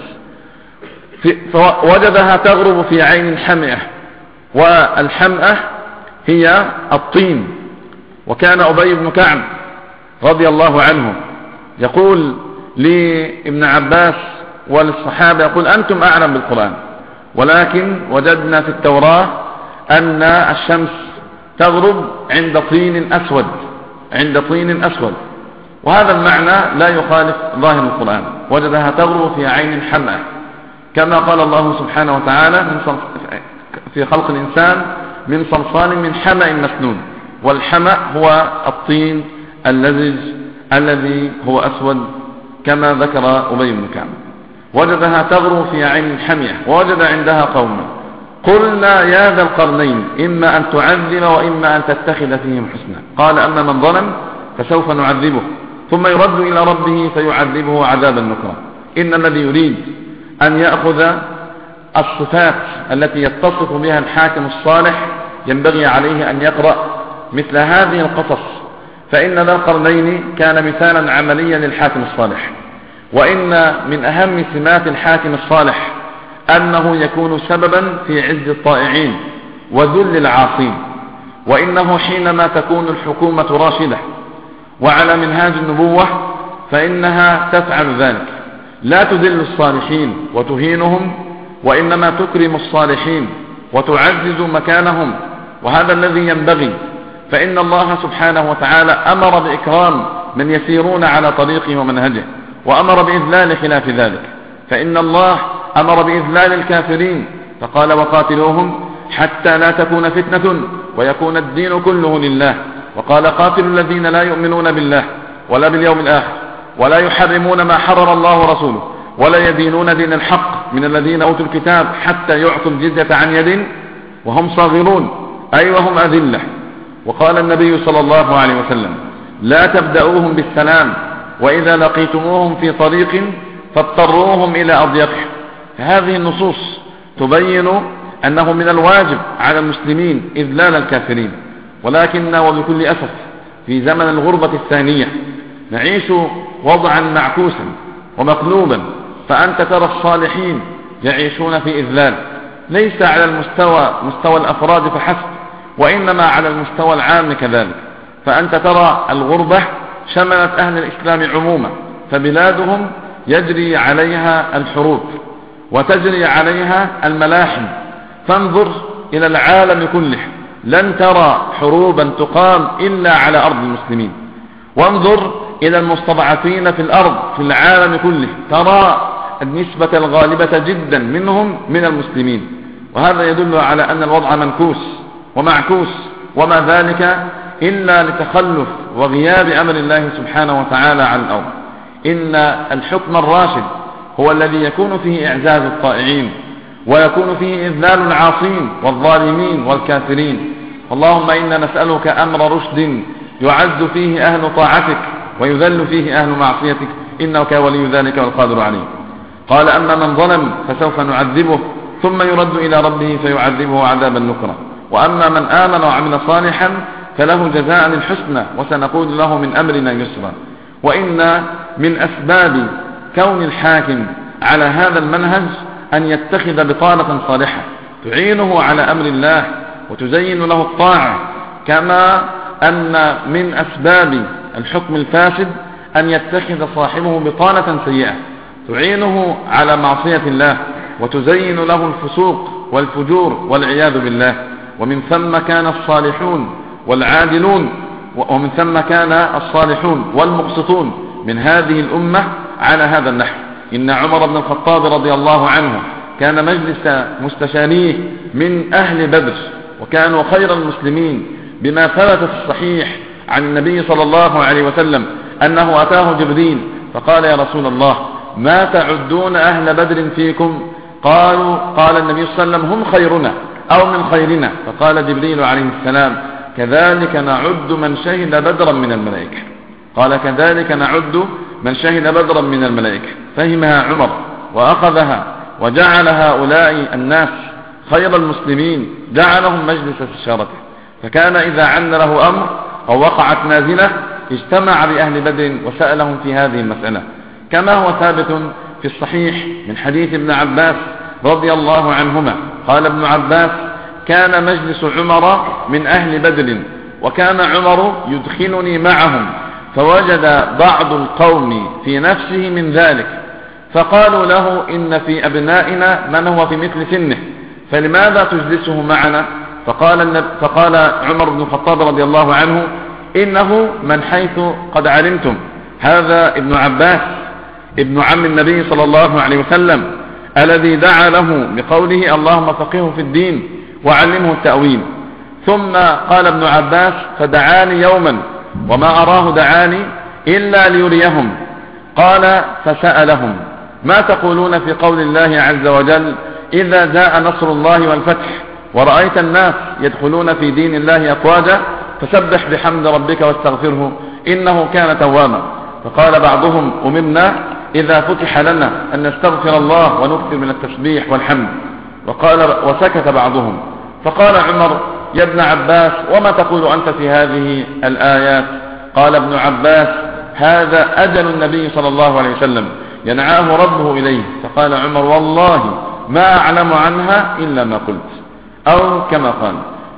فوجدها تغرب في عين حمئة، والحمئة هي الطين. وكان أبي بن كعب رضي الله عنه يقول لابن عباس وللصحابة، يقول: أنتم أعلم بالقرآن، ولكن وجدنا في التوراة أن الشمس تغرب عند طين أسود، وهذا المعنى لا يخالف ظاهر القرآن. وجدها تغرب في عين حمئة، كما قال الله سبحانه وتعالى في خلق الإنسان من صلصال من حمأ مسنون، والحمأ هو الطين اللزج الذي هو أسود كما ذكر أبي بن كعب. وجدها تغرب في عين حمية ووجد عندها قوما قلنا يا ذا القرنين إما أن تعذب وإما أن تتخذ فيهم حسنا. قال: أما من ظلم فسوف نعذبه ثم يرد إلى ربه فيعذبه عذابا نكرا. إن الذي يريد أن يأخذ الصفات التي يتصف بها الحاكم الصالح ينبغي عليه أن يقرأ مثل هذه القصص، فإن ذا القرنين كان مثالا عمليا للحاكم الصالح. وإن من أهم سمات الحاكم الصالح أنه يكون سببا في عز الطائعين وذل العاصين، وإنه حينما تكون الحكومة راشدة وعلى منهاج النبوة فإنها تفعل ذلك، لا تذل الصالحين وتهينهم، وإنما تكرم الصالحين وتعزز مكانهم، وهذا الذي ينبغي. فإن الله سبحانه وتعالى أمر بإكرام من يسيرون على طريقه ومنهجه، وأمر بإذلال خلاف ذلك. فإن الله أمر بإذلال الكافرين فقال: وقاتلوهم حتى لا تكون فتنة ويكون الدين كله لله. وقال: قاتلوا الذين لا يؤمنون بالله ولا باليوم الآخر ولا يحرمون ما حرم الله ورسوله ولا يدينون دين الحق من الذين أوتوا الكتاب حتى يعطوا الجزية عن يد وهم صاغرون، أي وهم أذلة. وقال النبي صلى الله عليه وسلم: لا تبدأوهم بالسلام، وإذا لقيتموهم في طريق فاضطروهم إلى أضيقه. فهذه النصوص تبين أنه من الواجب على المسلمين إذلال الكافرين، ولكن وبكل أسف في زمن الغربة الثانية نعيش وضعا معكوسا ومقلوبا، فأنت ترى الصالحين يعيشون في إذلال، ليس على مستوى الأفراد فحسب، وإنما على المستوى العام كذلك. فأنت ترى الغربة شملت أهل الإسلام عموما، فبلادهم يجري عليها الحروب وتجري عليها الملاحم. فانظر إلى العالم كله، لن ترى حروبا تقام إلا على أرض المسلمين. وانظر إلى المستضعفين في الأرض في العالم كله، ترى النسبة الغالبة جدا منهم من المسلمين، وهذا يدل على أن الوضع منكوس ومعكوس، وما ذلك إلا لتخلف وغياب أمر الله سبحانه وتعالى على الأرض. إن الحكم الراشد هو الذي يكون فيه إعزاز الطائعين ويكون فيه إذلال العاصين والظالمين والكافرين. اللهم إنا نسألك أمر رشد يعز فيه أهل طاعتك ويذل فيه أهل معصيتك إنك ولي ذلك والقادر عليه. قال أما من ظلم فسوف نعذبه ثم يرد إلى ربه فيعذبه عذابا نكرا، وأما من آمن وعمل صالحا فله جزاء الحسنى وسنقول له من أمرنا يسرا. وإن من أسباب كون الحاكم على هذا المنهج أن يتخذ بطانة صالحة تعينه على أمر الله وتزين له الطاعة، كما أن من أسباب الحكم الفاسد أن يتخذ صاحبه بطانة سيئة تعينه على معصية الله وتزين له الفسوق والفجور والعياذ بالله. ومن ثم كان الصالحون والعادلون ومن ثم كان الصالحون والمقسطون من هذه الأمة على هذا النحو. إن عمر بن الخطاب رضي الله عنه كان مجلس مستشاريه من أهل بدر، وكانوا خير المسلمين بما ثبت في الصحيح عن النبي صلى الله عليه وسلم أنه أتاه جبريل فقال يا رسول الله ما تعدون أهل بدر فيكم؟ قال النبي صلى الله عليه وسلم هم خيرنا أو من خيرنا. فقال جبريل عليه السلام كذلك نعد من شهد بدرا من الملائكة. قال كذلك نعد من شهد بدرا من الملائكة. فهمها عمر وأخذها وجعل هؤلاء الناس خير المسلمين، جعلهم مجلس استشارته، فكان إذا عن له أمر أو وقعت نازلة اجتمع بأهل بدر وسألهم في هذه المسألة، كما هو ثابت في الصحيح من حديث ابن عباس رضي الله عنهما. قال ابن عباس كان مجلس عمر من أهل بدر، وكان عمر يدخلني معهم، فوجد بعض القوم في نفسه من ذلك، فقالوا له إن في أبنائنا من هو في مثل سنه، فلماذا تجلسه معنا؟ فقال عمر بن الخطاب رضي الله عنه إنه من حيث قد علمتم. هذا ابن عباس ابن عم النبي صلى الله عليه وسلم الذي دعا له بقوله اللهم فقهه في الدين وعلمه التأويل. ثم قال ابن عباس فدعاني يوما وما أراه دعاني إلا ليريهم. قال فسألهم ما تقولون في قول الله عز وجل إذا جاء نصر الله والفتح ورأيت الناس يدخلون في دين الله أفواجا فسبح بحمد ربك واستغفره إنه كان توابا. فقال بعضهم أمرنا إذا فتح لنا أن نستغفر الله ونكثر من التسبيح والحمد. وسكت بعضهم. فقال عمر يا ابن عباس وما تقول أنت في هذه الآيات؟ قال ابن عباس هذا أجل النبي صلى الله عليه وسلم ينعاه ربه إليه. فقال عمر والله ما أعلم عنها إلا ما قلت، أو كما قال.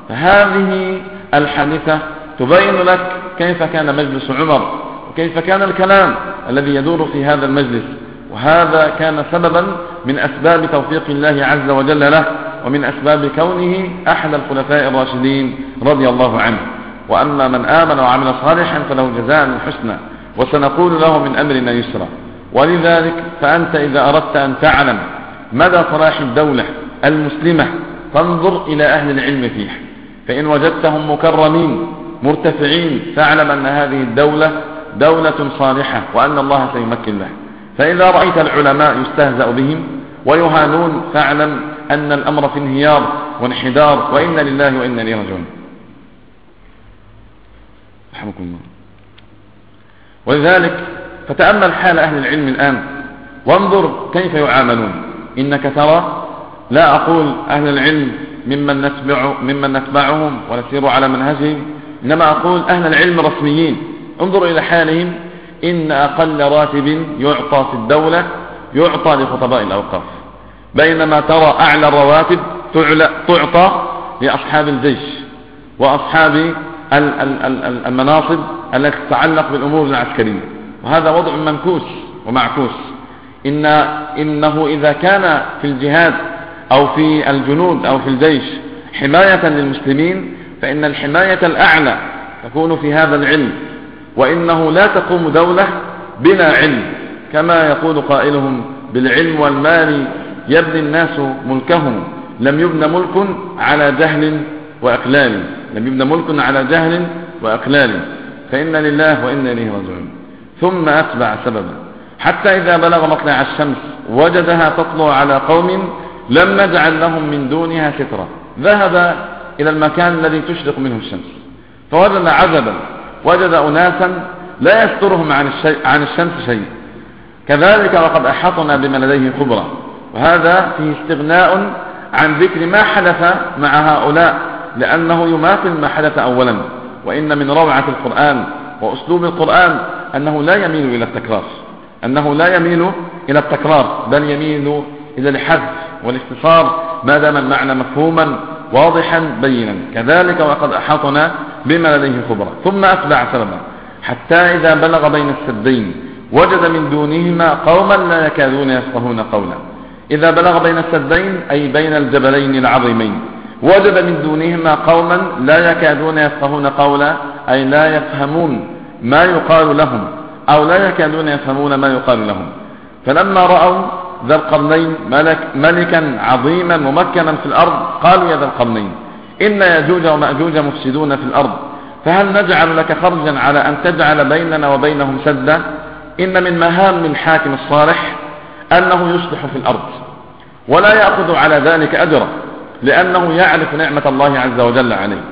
فهذه الحادثة تبين لك كيف كان مجلس عمر وكيف كان الكلام الذي يدور في هذا المجلس، وهذا كان سببا من أسباب توفيق الله عز وجل له، ومن أسباب كونه أحد الخلفاء الراشدين رضي الله عنه. وأما من آمن وعمل صالحا فله جزاء الحسنى وسنقول له من أمرنا يسرا. ولذلك فأنت إذا أردت أن تعلم مدى صلاح الدولة المسلمة فانظر إلى أهل العلم فيها، فإن وجدتهم مكرمين مرتفعين فاعلم أن هذه الدولة دولة صالحة وأن الله سيمكن لها. فإذا رأيت العلماء يستهزأ بهم ويهانون فاعلم أن الأمر في انهيار وانحدار، وإن لله وإنا إليه راجعون. رحمكم الله. ولذلك فتأمل حال أهل العلم الآن وانظر كيف يعاملون. إنك ترى، لا أقول أهل العلم ممن نتبعهم ونسير على منهجهم، إنما أقول أهل العلم الرسميين. انظر إلى حالهم. إن أقل راتب يعطى في الدولة يعطى لخطباء الأوقاف، بينما ترى أعلى الرواتب تعطى لأصحاب الجيش وأصحاب المناصب التي تتعلق بالأمور العسكرية. وهذا وضع منكوس ومعكوس. إنه إذا كان في الجهاد أو في الجنود أو في الجيش حماية للمسلمين فإن الحماية الأعلى تكون في هذا العلم، وإنه لا تقوم دولة بلا علم، كما يقول قائلهم بالعلم والمال يبني الناس ملكهم، لم يبن ملك على جهل وأقلال، لم يبن ملك على جهل وأقلال. فإن لله وإنا إليه راجعون. ثم أتبع سببا حتى إذا بلغ مطلع الشمس وجدها تطلع على قوم لم نجعل لهم من دونها سترا. ذهب إلى المكان الذي تشرق منه الشمس فوجد عجبا، وجد أناسا لا يسترهم عن الشمس شيء. كذلك وقد أحاطنا بما لديه خبرة. وهذا فيه استغناء عن ذكر ما حدث مع هؤلاء، لأنه يماثل ما حدث أولا. وإن من روعة القرآن وأسلوب القرآن أنه لا يميل إلى التكرار، بل يميل إلى الحذف والاختصار ما دام المعنى مفهوما واضحا بينا. كذلك وقد أحاطنا بما لديه خبرة. ثم أتبع سببا حتى إذا بلغ بين السدين وجد من دونهما قوما لا يكادون يفقهون قولا. إذا بلغ بين السدين أي بين الجبلين العظيمين، وجد من دونهما قوما لا يكادون يفقهون قولا، أي لا يفهمون ما يقال لهم، أو لا يكادون يفهمون ما يقال لهم. فلما رأوا ذا القرنين ملكا عظيما ممكنا في الأرض قالوا يا ذا القرنين إن يأجوج ومأجوج مفسدون في الأرض فهل نجعل لك خرجا على أن تجعل بيننا وبينهم سدا. إن من مهام الحاكم الصالح أنه يصلح في الأرض ولا يأخذ على ذلك أجرا، لأنه يعرف نعمة الله عز وجل عليه.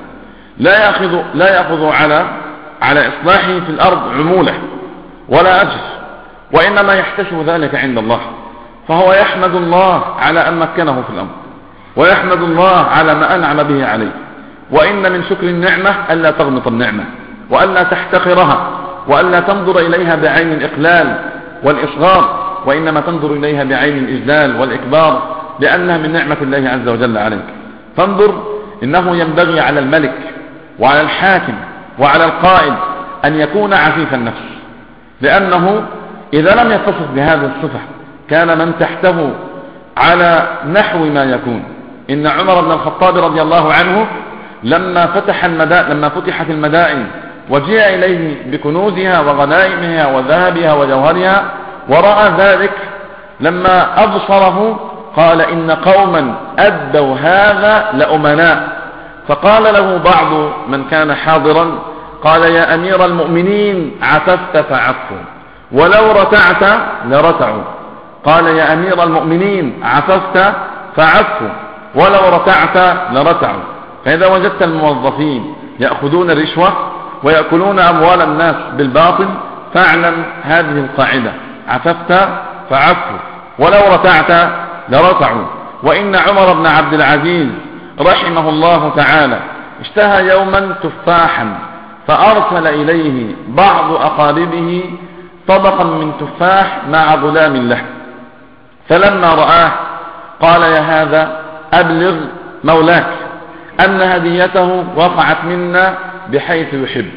لا يأخذ على إصلاحه في الأرض عمولة ولا أجر، وإنما يحتسب ذلك عند الله. فهو يحمد الله على أن مكنه في الأمر، ويحمد الله على ما أنعم به عليه. وإن من شكر النعمة ألا تغمط النعمة، وألا تحتقرها، وألا تنظر إليها بعين الإقلال والإصغار، وإنما تنظر إليها بعين الإجلال والإكبار، لأنها من نعمة الله عز وجل عليك. فانظر، إنه ينبغي على الملك وعلى الحاكم وعلى القائد أن يكون عفيف النفس، لأنه إذا لم يتصف بهذه الصفة كان من تحته على نحو ما يكون. إن عمر بن الخطاب رضي الله عنه لما فتحت المدائن وجاء إليه بكنوزها وغنائمها وذهبها وجوهرها ورأى ذلك، لما أبصره قال إن قوما أدوا هذا لأمناء. فقال له بعض من كان حاضرا قال يا أمير المؤمنين عففت فعفوا، ولو رتعت لرتعوا. قال يا أمير المؤمنين عففت فعفوا، ولو رتعت لرتعوا. فإذا وجدت الموظفين يأخذون الرشوة ويأكلون أموال الناس بالباطل فاعلم هذه القاعدة: عففت فعفوا، ولو رتعت لرتعوا. وإن عمر بن عبد العزيز رحمه الله تعالى اشتهى يوما تفاحا، فأرسل إليه بعض أقاربه طبقا من تفاح مع غلام له. فلما رآه قال يا هذا أبلغ مولاك أن هديته وقعت منا بحيث يحب،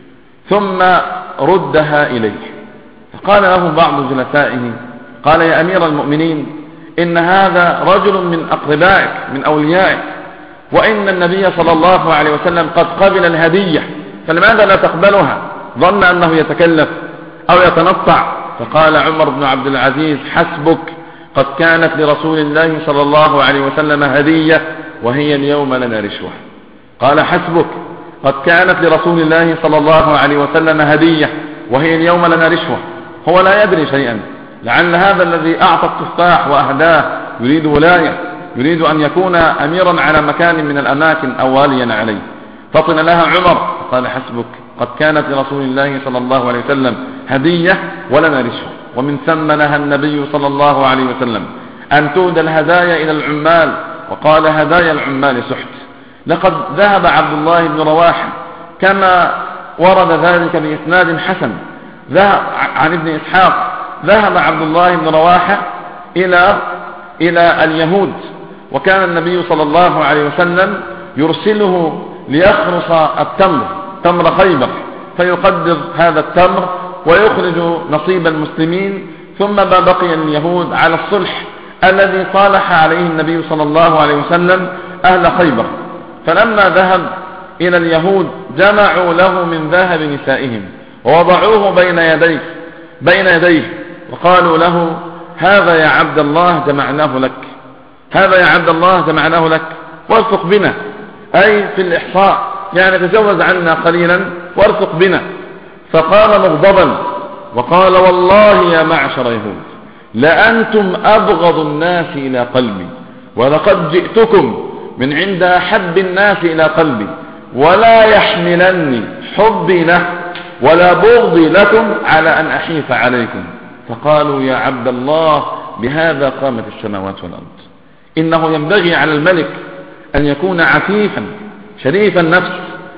ثم ردها إليه. فقال له بعض جلسائه قال يا أمير المؤمنين إن هذا رجل من أقربائك من أوليائك، وإن النبي صلى الله عليه وسلم قد قبل الهدية، فلماذا لا تقبلها؟ ظن أنه يتكلف أو يتنطع. فقال عمر بن عبد العزيز حسبك، قد كانت لرسول الله صلى الله عليه وسلم هدية وهي اليوم لنا رشوة. قال حسبك، قد كانت لرسول الله صلى الله عليه وسلم هدية وهي اليوم لنا رشوة. هو لا يدري شيئا، لعل هذا الذي أعطى التفاح وأهداه يريد ولاية، يريد أن يكون أميرا على مكان من الأماكن أو واليا عليه. فطن لها عمر قال حسبك، قد كانت لرسول الله صلى الله عليه وسلم هدية ولنا رشوة. ومن ثم نهى النبي صلى الله عليه وسلم أن تودى الهدايا إلى العمال، وقال هدايا العمال سحت. لقد ذهب عبد الله بن رواحة كما ورد ذلك بإسناد حسن عن ابن إسحاق، ذهب عبد الله بن رواحة إلى اليهود، وكان النبي صلى الله عليه وسلم يرسله ليخرص التمر، تمر خيبر، فيقدر هذا التمر ويخرج نصيب المسلمين، ثم ما بقي اليهود على الصلح الذي صالح عليه النبي صلى الله عليه وسلم أهل خيبر. فلما ذهب إلى اليهود جمعوا له من ذهب نسائهم ووضعوه بين يديه وقالوا له هذا يا عبد الله جمعناه لك، هذا يا عبد الله جمعناه لك وارفق بنا، أي في الإحصاء، يعني تجوز عنا قليلا وارفق بنا. فقال مغضبا وقال والله يا معشر يهود لأنتم أبغض الناس إلى قلبي، ولقد جئتكم من عند أحب الناس إلى قلبي، ولا يحملني حبي له ولا بغضي لكم على أن أحيف عليكم. فقالوا يا عبد الله بهذا قامت السماوات والأرض. إنه ينبغي على الملك أن يكون عفيفا شريف النفس،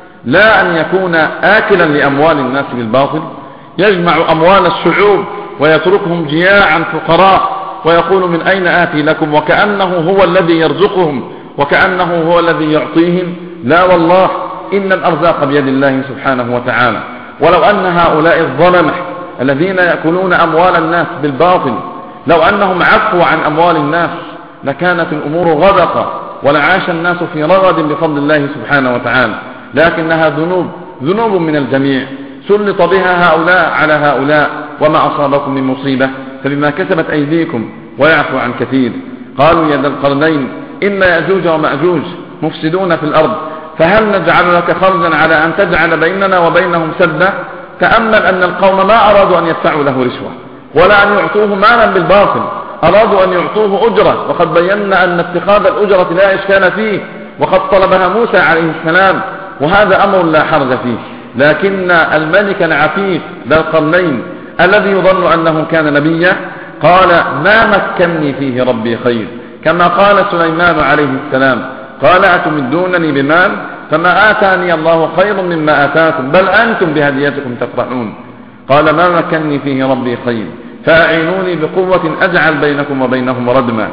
لا أن يكون آكلا لأموال الناس بالباطل، يجمع أموال الشعوب ويتركهم جياعا فقراء ويقول من أين آتي لكم، وكأنه هو الذي يرزقهم وكأنه هو الذي يعطيهم. لا والله، إن الأرزاق بيد الله سبحانه وتعالى. ولو أن هؤلاء الظلمة الذين يأكلون أموال الناس بالباطل لو أنهم عفوا عن أموال الناس لكانت الأمور غدقة ولعاش الناس في رغد بفضل الله سبحانه وتعالى، لكنها ذنوب من الجميع سلط بها هؤلاء على هؤلاء. وما أصابكم من مصيبة فبما كسبت أيديكم ويعفو عن كثير. قالوا يا ذا القرنين إن يأجوج ومأجوج مفسدون في الأرض فهل نجعل لك خرجا على أن تجعل بيننا وبينهم سدا. تأمل أن القوم ما أرادوا أن يدفعوا له رشوة ولا أن يعطوه مالا بالباطل، أرادوا أن يعطوه أجرة، وقد بينا أن اتخاذ الأجرة لا إشكال فيه وقد طلبها موسى عليه السلام، وهذا أمر لا حرج فيه. لكن الملك العفيف ذا القرنين الذي يظن أنه كان نبيا قال ما مكنني فيه ربي خير، كما قال سليمان عليه السلام قال أتمدونني بمال فما آتاني الله خير مما آتاكم بل أنتم بهديتكم تفرحون. قال ما مكنني فيه ربي خير فأعينوني بقوة أجعل بينكم وبينهم ردما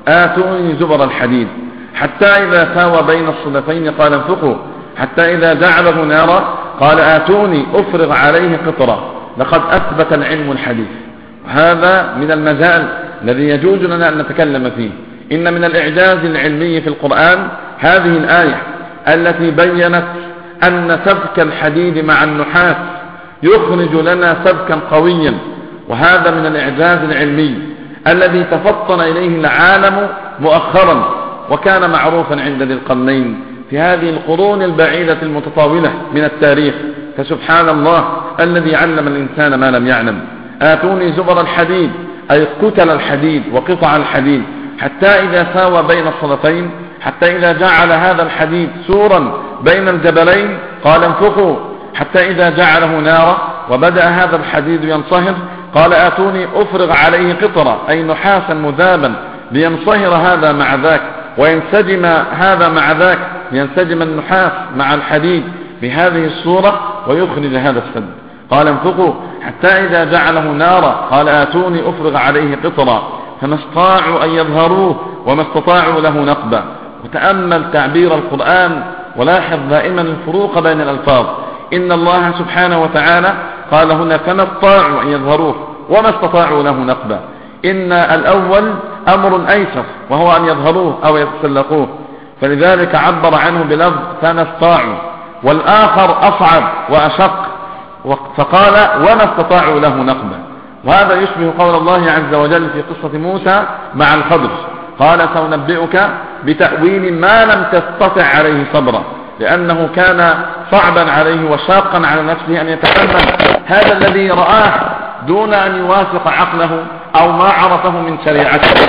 آتوني زبر الحديد حتى إذا ساوى بين الصدفين قال انفقوا حتى إذا جعله نارا قال آتوني أفرغ عليه قطرا لقد أثبت العلم الحديث. هذا من المجال الذي يجوز لنا أن نتكلم فيه. إن من الإعجاز العلمي في القرآن هذه الآية التي بيّنت أن سبك الحديد مع النحاس يخرج لنا سبكا قويا، وهذا من الإعجاز العلمي الذي تفطن إليه العالم مؤخرا وكان معروفا عند ذي القرنين في هذه القرون البعيدة المتطاولة من التاريخ. فسبحان الله الذي علم الإنسان ما لم يعلم. آتوني زبر الحديد أي قتل الحديد وقطع الحديد حتى إذا ساوى بين الصدفين، حتى إذا جعل هذا الحديد سورا بين الجبلين قال انفخوا حتى إذا جعله نارا وبدأ هذا الحديد ينصهر قال آتوني أفرغ عليه قطرا أي نحاسا مذابا لينصهر هذا مع ذاك وينسجم هذا مع ذاك، لينسجم النحاس مع الحديد بهذه الصورة ويخرج هذا السد. قال انفقوا حتى إذا جعله نارا قال آتوني أفرغ عليه قطرا فما استطاعوا أن يظهروه وما استطاعوا له نقبا. وتأمل تعبير القرآن ولاحظ دائما الفروق بين الألفاظ. إن الله سبحانه وتعالى قال هنا فما استطاعوا أن يظهروه وما استطاعوا له نقبا. إن الأول أمر أيسر وهو أن يظهروه أو يتسلقوه، فلذلك عبر عنه بلفظ فما استطاعوا، والآخر أصعب وأشق فقال وما استطاعوا له نقبا. وهذا يشبه قول الله عز وجل في قصة موسى مع الخضر قال سأنبئك بتأويل ما لم تستطع عليه صبرا، لأنه كان صعبا عليه وشاقا على نفسه أن يتأمل هذا الذي رآه دون أن يوافق عقله أو ما عرفه من شريعته.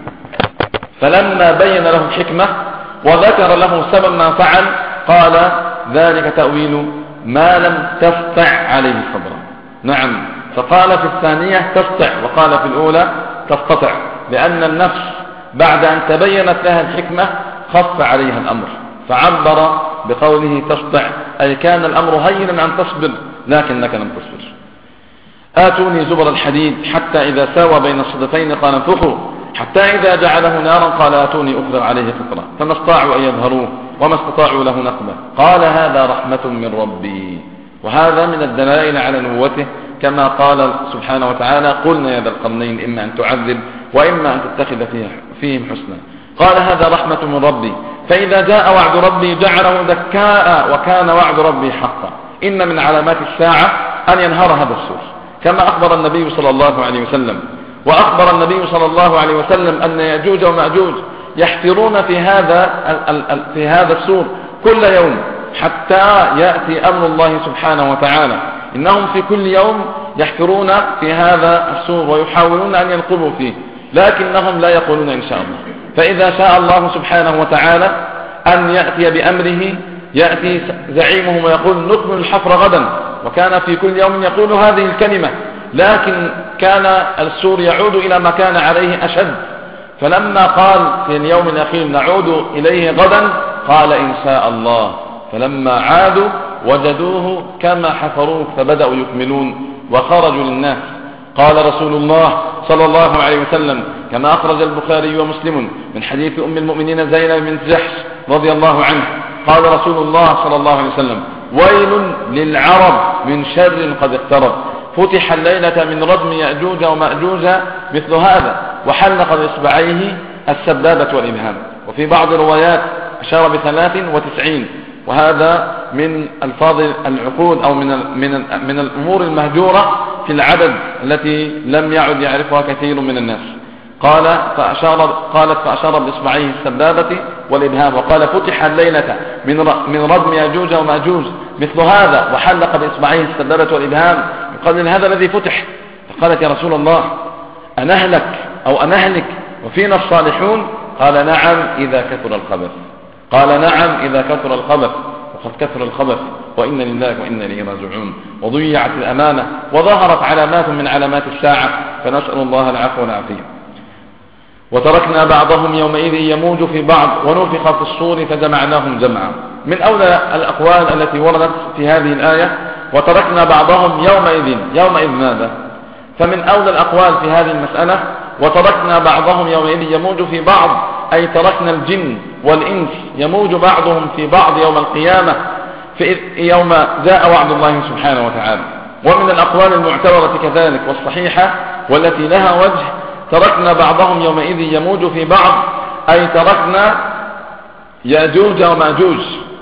فلما بين له الحكمة وذكر له سبب ما فعل قال ذلك تأويل ما لم تستطع عليه صبرا. نعم، فقال في الثانية تستطع وقال في الأولى تستطع، لأن النفس بعد أن تبينت لها الحكمة خف عليها الأمر فعبر بقوله تستطع أي كان الأمر هينا أن تصبر لكنك لم تصبر. آتوني زبر الحديد حتى إذا ساوى بين الصدفين قال انفخوا حتى إذا جعله نارا قال آتوني أفرغ عليه قطرا فما استطاعوا أن يظهروه وما استطاعوا له نقبا. قال هذا رحمة من ربي، وهذا من الدلائل على نبوته كما قال سبحانه وتعالى قلنا يا ذا القرنين إما أن تعذب وإما أن تتخذ فيهم حسنا. قال هذا رحمة من ربي فإذا جاء وعد ربي جعله دكاء وكان وعد ربي حقا. إن من علامات الساعة أن ينهار هذا السور كما أخبر النبي صلى الله عليه وسلم. وأخبر النبي صلى الله عليه وسلم أن يأجوج ومأجوج يحفرون في هذا السور كل يوم حتى يأتي أمر الله سبحانه وتعالى. إنهم في كل يوم يحفرون في هذا السور ويحاولون أن ينقبوا فيه لكنهم لا يقولون إن شاء الله. فإذا شاء الله سبحانه وتعالى أن يأتي بأمره يأتي زعيمهم ويقول نكمل الحفر غدا وكان في كل يوم يقول هذه الكلمة، لكن كان السور يعود إلى ما كان عليه أشد. فلما قال في اليوم الأخير نعود إليه غدا قال إن شاء الله، فلما عادوا وجدوه كما حفروه فبدأوا يكملون وخرجوا للناس. قال رسول الله صلى الله عليه وسلم كما أخرج البخاري ومسلم من حديث أم المؤمنين زينب بنت جحش رضي الله عنه، قال رسول الله صلى الله عليه وسلم ويل للعرب من شر قد اقترب، فتح الليلة من ردم يأجوج ومأجوج مثل هذا، وحلق بإصبعيه السبابة والإبهام. وفي بعض الروايات أشار ب93، وهذا من الفاظ العقود أو من الأمور المهجورة في العدد التي لم يعد يعرفها كثير من الناس. قالت فأشار بإصبعيه السبابة والإبهام، وقال فتح الليلة من ردم يأجوج ومأجوج مثل هذا، وحلق بإصبعيه السبابة والإبهام، قال هذا الذي فتح. فقالت يا رسول الله أنهلك أو أنهلك وفينا الصالحون؟ قال نعم إذا كثر الخبث. قال نعم إذا كثر الخبث، وقد كثر الخبث وإن لله وإنا إليه راجعون، وضيعت الأمانة، وظهرت علامات من علامات الساعة، فنسأل الله العفو والعافية. وتركنا بعضهم يومئذ يموج في بعض ونفخ في الصور فجمعناهم جمعا. من أولى الأقوال التي وردت في هذه الآية وتركنا بعضهم يومئذ ماذا؟ فمن أولى الأقوال في هذه المسألة وتركنا بعضهم يومئذ يموج في بعض، أي تركنا الجن والإنس يموج بعضهم في بعض يوم القيامة في يوم جاء وعد الله سبحانه وتعالى. ومن الأقوال المعتبرة كذلك والصحيحة والتي لها وجه تركنا بعضهم يومئذ يموج في بعض، أي تركنا يأجوج ومأجوج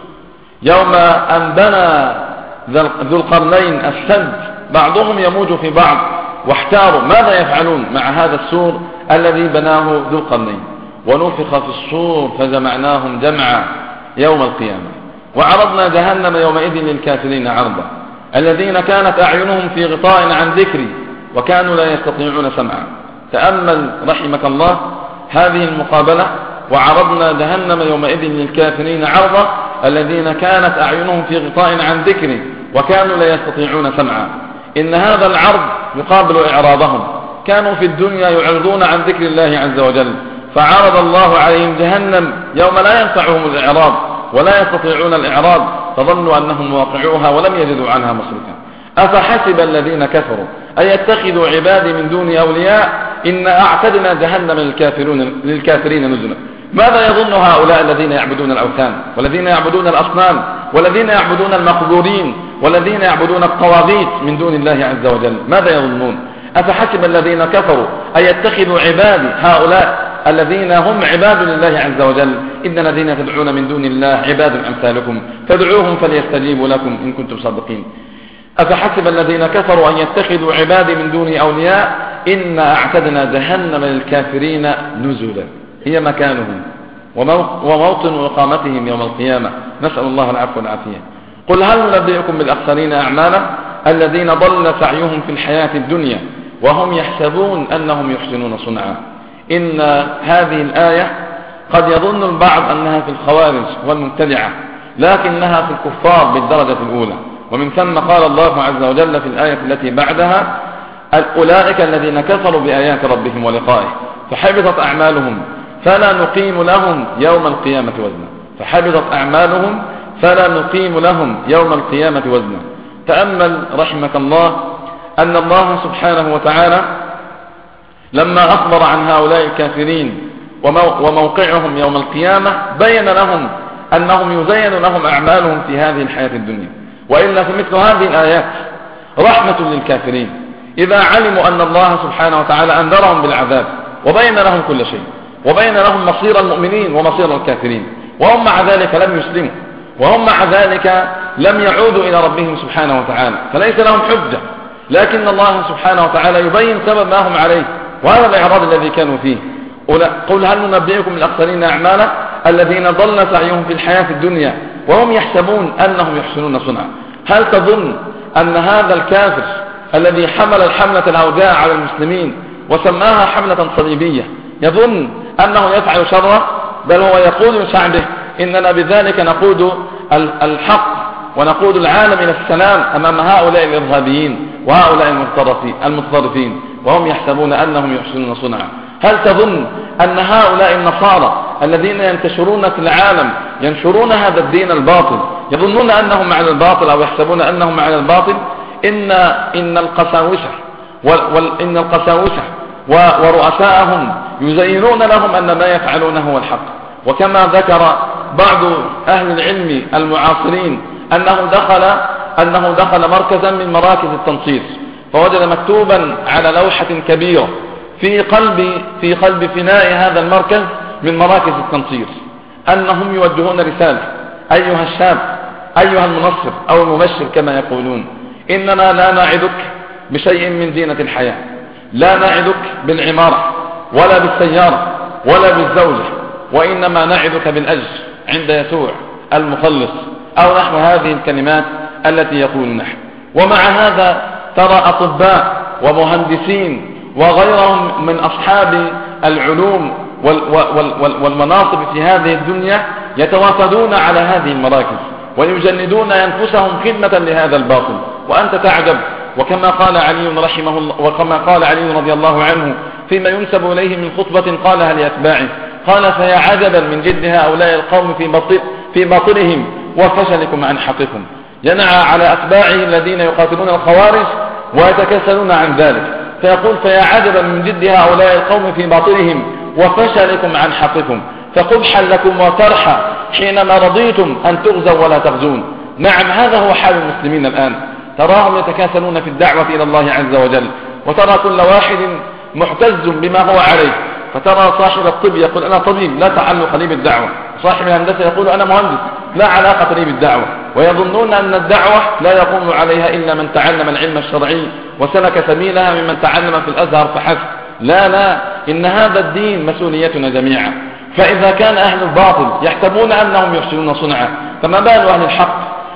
يوم أن بنى ذو القرنين السد، بعضهم يموج في بعض، واحتاروا ماذا يفعلون مع هذا السور الذي بناه ذو القرنين. ونفخ في الصور فجمعناهم جمعا يوم القيامة. وعرضنا جهنم يومئذ للكافرين عرضا، الذين كانت أعينهم في غطاء عن ذكري وكانوا لا يستطيعون سمعا. تأمل رحمك الله هذه المقابلة، وعرضنا جهنم يومئذ للكافرين عرضا الذين كانت أعينهم في غطاء عن ذكري وكانوا لا يستطيعون سمعا. إن هذا العرض يقابل إعراضهم، كانوا في الدنيا يعرضون عن ذكر الله عز وجل، فعرض الله عليهم جهنم يوم لا ينفعهم الإعراض ولا يستطيعون الإعراض، فظنوا أنهم واقعوها ولم يجدوا عنها مصرفا. أفحسب الذين كفروا أن يتخذوا عبادي من دون أولياء إنا أعتدنا جهنم للكافرين نزلا. ماذا يظن هؤلاء الذين يعبدون الأوثان والذين يعبدون الأصنام والذين يعبدون المقبورين والذين يعبدون الطواغيت من دون الله عز وجل؟ ماذا يظنون؟ أفحسب الذين كفروا أن يتخذوا عبادي هؤلاء الذين هم عباد لله عز وجل إن الذين تدعون من دون الله عباد أمثالكم فادعوهم فليستجيبوا لكم إن كنتم صادقين. أفحسب الذين كفروا أن يتخذوا عبادي من دون أولياء إنا أعتدنا جهنم للكافرين نزلا، هي مكانهم وموطن إقامتهم يوم القيامة، نسأل الله العفو والعافية. قل هل ننبئكم بالأخسرين أعمالا الذين ضل سعيهم في الحياة الدنيا وهم يحسبون أنهم يحسنون صنعا. إن هذه الآية قد يظن البعض أنها في الخوارج والمبتدعة، لكنها في الكفار بالدرجة الأولى. ومن ثم قال الله عز وجل في الآية التي بعدها أولئك الذين كفروا بآيات ربهم ولقائه فحبطت أعمالهم فلا نقيم لهم يوم القيامة وزنا. فحبطت أعمالهم فلا نقيم لهم يوم القيامة وزنا. تأمل رحمك الله أن الله سبحانه وتعالى لما أخبر عن هؤلاء الكافرين وموقعهم يوم القيامة بين لهم أنهم يزين لهم أعمالهم في هذه الحياة الدنيا. وإلا فمثل هذه الآيات رحمة للكافرين إذا علموا أن الله سبحانه وتعالى أنذرهم بالعذاب وبين لهم كل شيء وبين لهم مصير المؤمنين ومصير الكافرين، وهم مع ذلك لم يسلموا، وهم مع ذلك لم يعودوا إلى ربهم سبحانه وتعالى، فليس لهم حجة. لكن الله سبحانه وتعالى يبين سبب ما هم عليه، وهذا الإعراض الذي كانوا فيه. قل هل ننبئكم بالأخسرين أعمالا الذين ضل سعيهم في الحياة الدنيا وهم يحسبون أنهم يحسنون صنعا. هل تظن أن هذا الكافر الذي حمل الحملة العوجاء على المسلمين وسماها حملة صليبية يظن أنه يفعل شرا؟ بل هو يقول لشعبه إننا بذلك نقود الحق ونقود العالم إلى السلام أمام هؤلاء الإرهابيين وهؤلاء المتطرفين وهم يحسبون أنهم يحسنون صنعا. هل تظن أن هؤلاء النصارى الذين ينتشرون في العالم ينشرون هذا الدين الباطل يظنون أنهم على الباطل أو يحسبون أنهم على الباطل؟ إن القساوسة ورؤساءهم يزينون لهم أن ما يفعلونه هو الحق. وكما ذكر بعض أهل العلم المعاصرين أنه دخل مركزا من مراكز التنصير فوجد مكتوبا على لوحة كبيرة في قلب فناء هذا المركز من مراكز التنصير أنهم يوجهون رسالة: أيها الشاب، أيها المنصر أو المبشر كما يقولون، إننا لا نعدك بشيء من زينة الحياة، لا نعدك بالعمارة ولا بالسيارة ولا بالزوجة، وإنما نعدك بالأجر عند يسوع المخلص، أو نحو هذه الكلمات التي يقول نحن. ومع هذا ترى أطباء ومهندسين وغيرهم من أصحاب العلوم والمناصب في هذه الدنيا يتوافدون على هذه المراكز ويجندون أنفسهم خدمة لهذا الباطل. وأنت تعجب، وكما قال علي رحمه الله، وكما قال علي رضي الله عنه فيما ينسب إليه من خطبة قالها لأتباعه، قال: فيا عجبا من جد هؤلاء القوم في باطلهم وفشلكم عن حقكم. ينعى على أتباعه الذين يقاتلون الخوارج ويتكسلون عن ذلك، فيقول: فيا عجبا من جد هؤلاء القوم في باطلهم وفشلكم عن حقكم، فقبحا لكم وترحا حينما رضيتم أن تغزوا ولا تغزون. نعم، هذا هو حال المسلمين الآن، تراهم يتكاسلون في الدعوة إلى الله عز وجل، وترى كل واحد محتز بما هو عليه. فترى صاحب الطب يقول: أنا طبيب لا تعلق لي بالدعوة، صاحب الهندسة يقول: أنا مهندس لا علاقة لي بالدعوة، ويظنون أن الدعوة لا يقوم عليها إلا من تعلم العلم الشرعي وسلك سبيلها ممن تعلم في الأزهر فحسب. لا، إن هذا الدين مسؤوليتنا جميعا. فإذا كان أهل الباطل يحسبون أنهم يحسنون صنعا، فما بال أهل الحق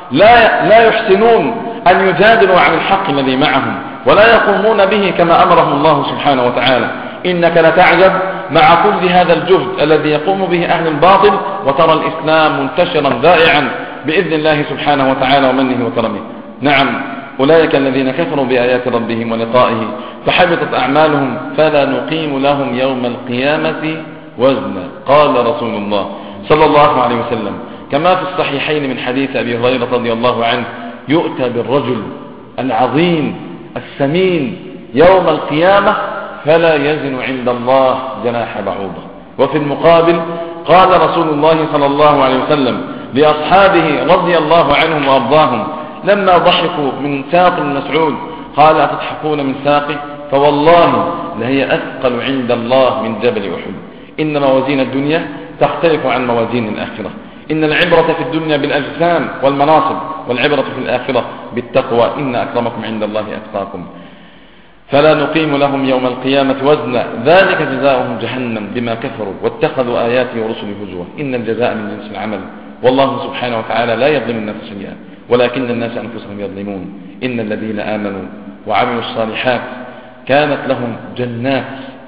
لا يحسنون أن يجادلوا عن الحق الذي معهم ولا يقومون به كما أمرهم الله سبحانه وتعالى. إنك لتعجب مع كل هذا الجهد الذي يقوم به أهل الباطل، وترى الإسلام منتشرا ذائعا بإذن الله سبحانه وتعالى ومنه وكرمه. نعم، أولئك الذين كفروا بآيات ربهم ولقائه فحبطت أعمالهم فلا نقيم لهم يوم القيامة وزنا. قال رسول الله صلى الله عليه وسلم كما في الصحيحين من حديث أبي هريرة رضي الله عنه: يؤتى بالرجل العظيم السمين يوم القيامة فلا يزن عند الله جناح بعوضة. وفي المقابل قال رسول الله صلى الله عليه وسلم لأصحابه رضي الله عنهم وأرضاهم لما ضحكوا من ساق ابن مسعود قال: أتضحكون من ساقه؟ فوالله لهي أثقل عند الله من جبل أحد. إن موازين الدنيا تختلف عن موازين الآخرة. إن العبرة في الدنيا بالأجسام والمناصب، والعبرة في الآخرة بالتقوى. إن أكرمكم عند الله أتقاكم. فلا نقيم لهم يوم القيامة وزنا ذلك جزاؤهم جهنم بما كفروا واتخذوا آياتي ورسلي هزوا. إن الجزاء من جنس العمل، والله سبحانه وتعالى لا يظلم الناس شيئا ولكن الناس أنفسهم يظلمون. إن الذين آمنوا وعملوا الصالحات كانت لهم جنات،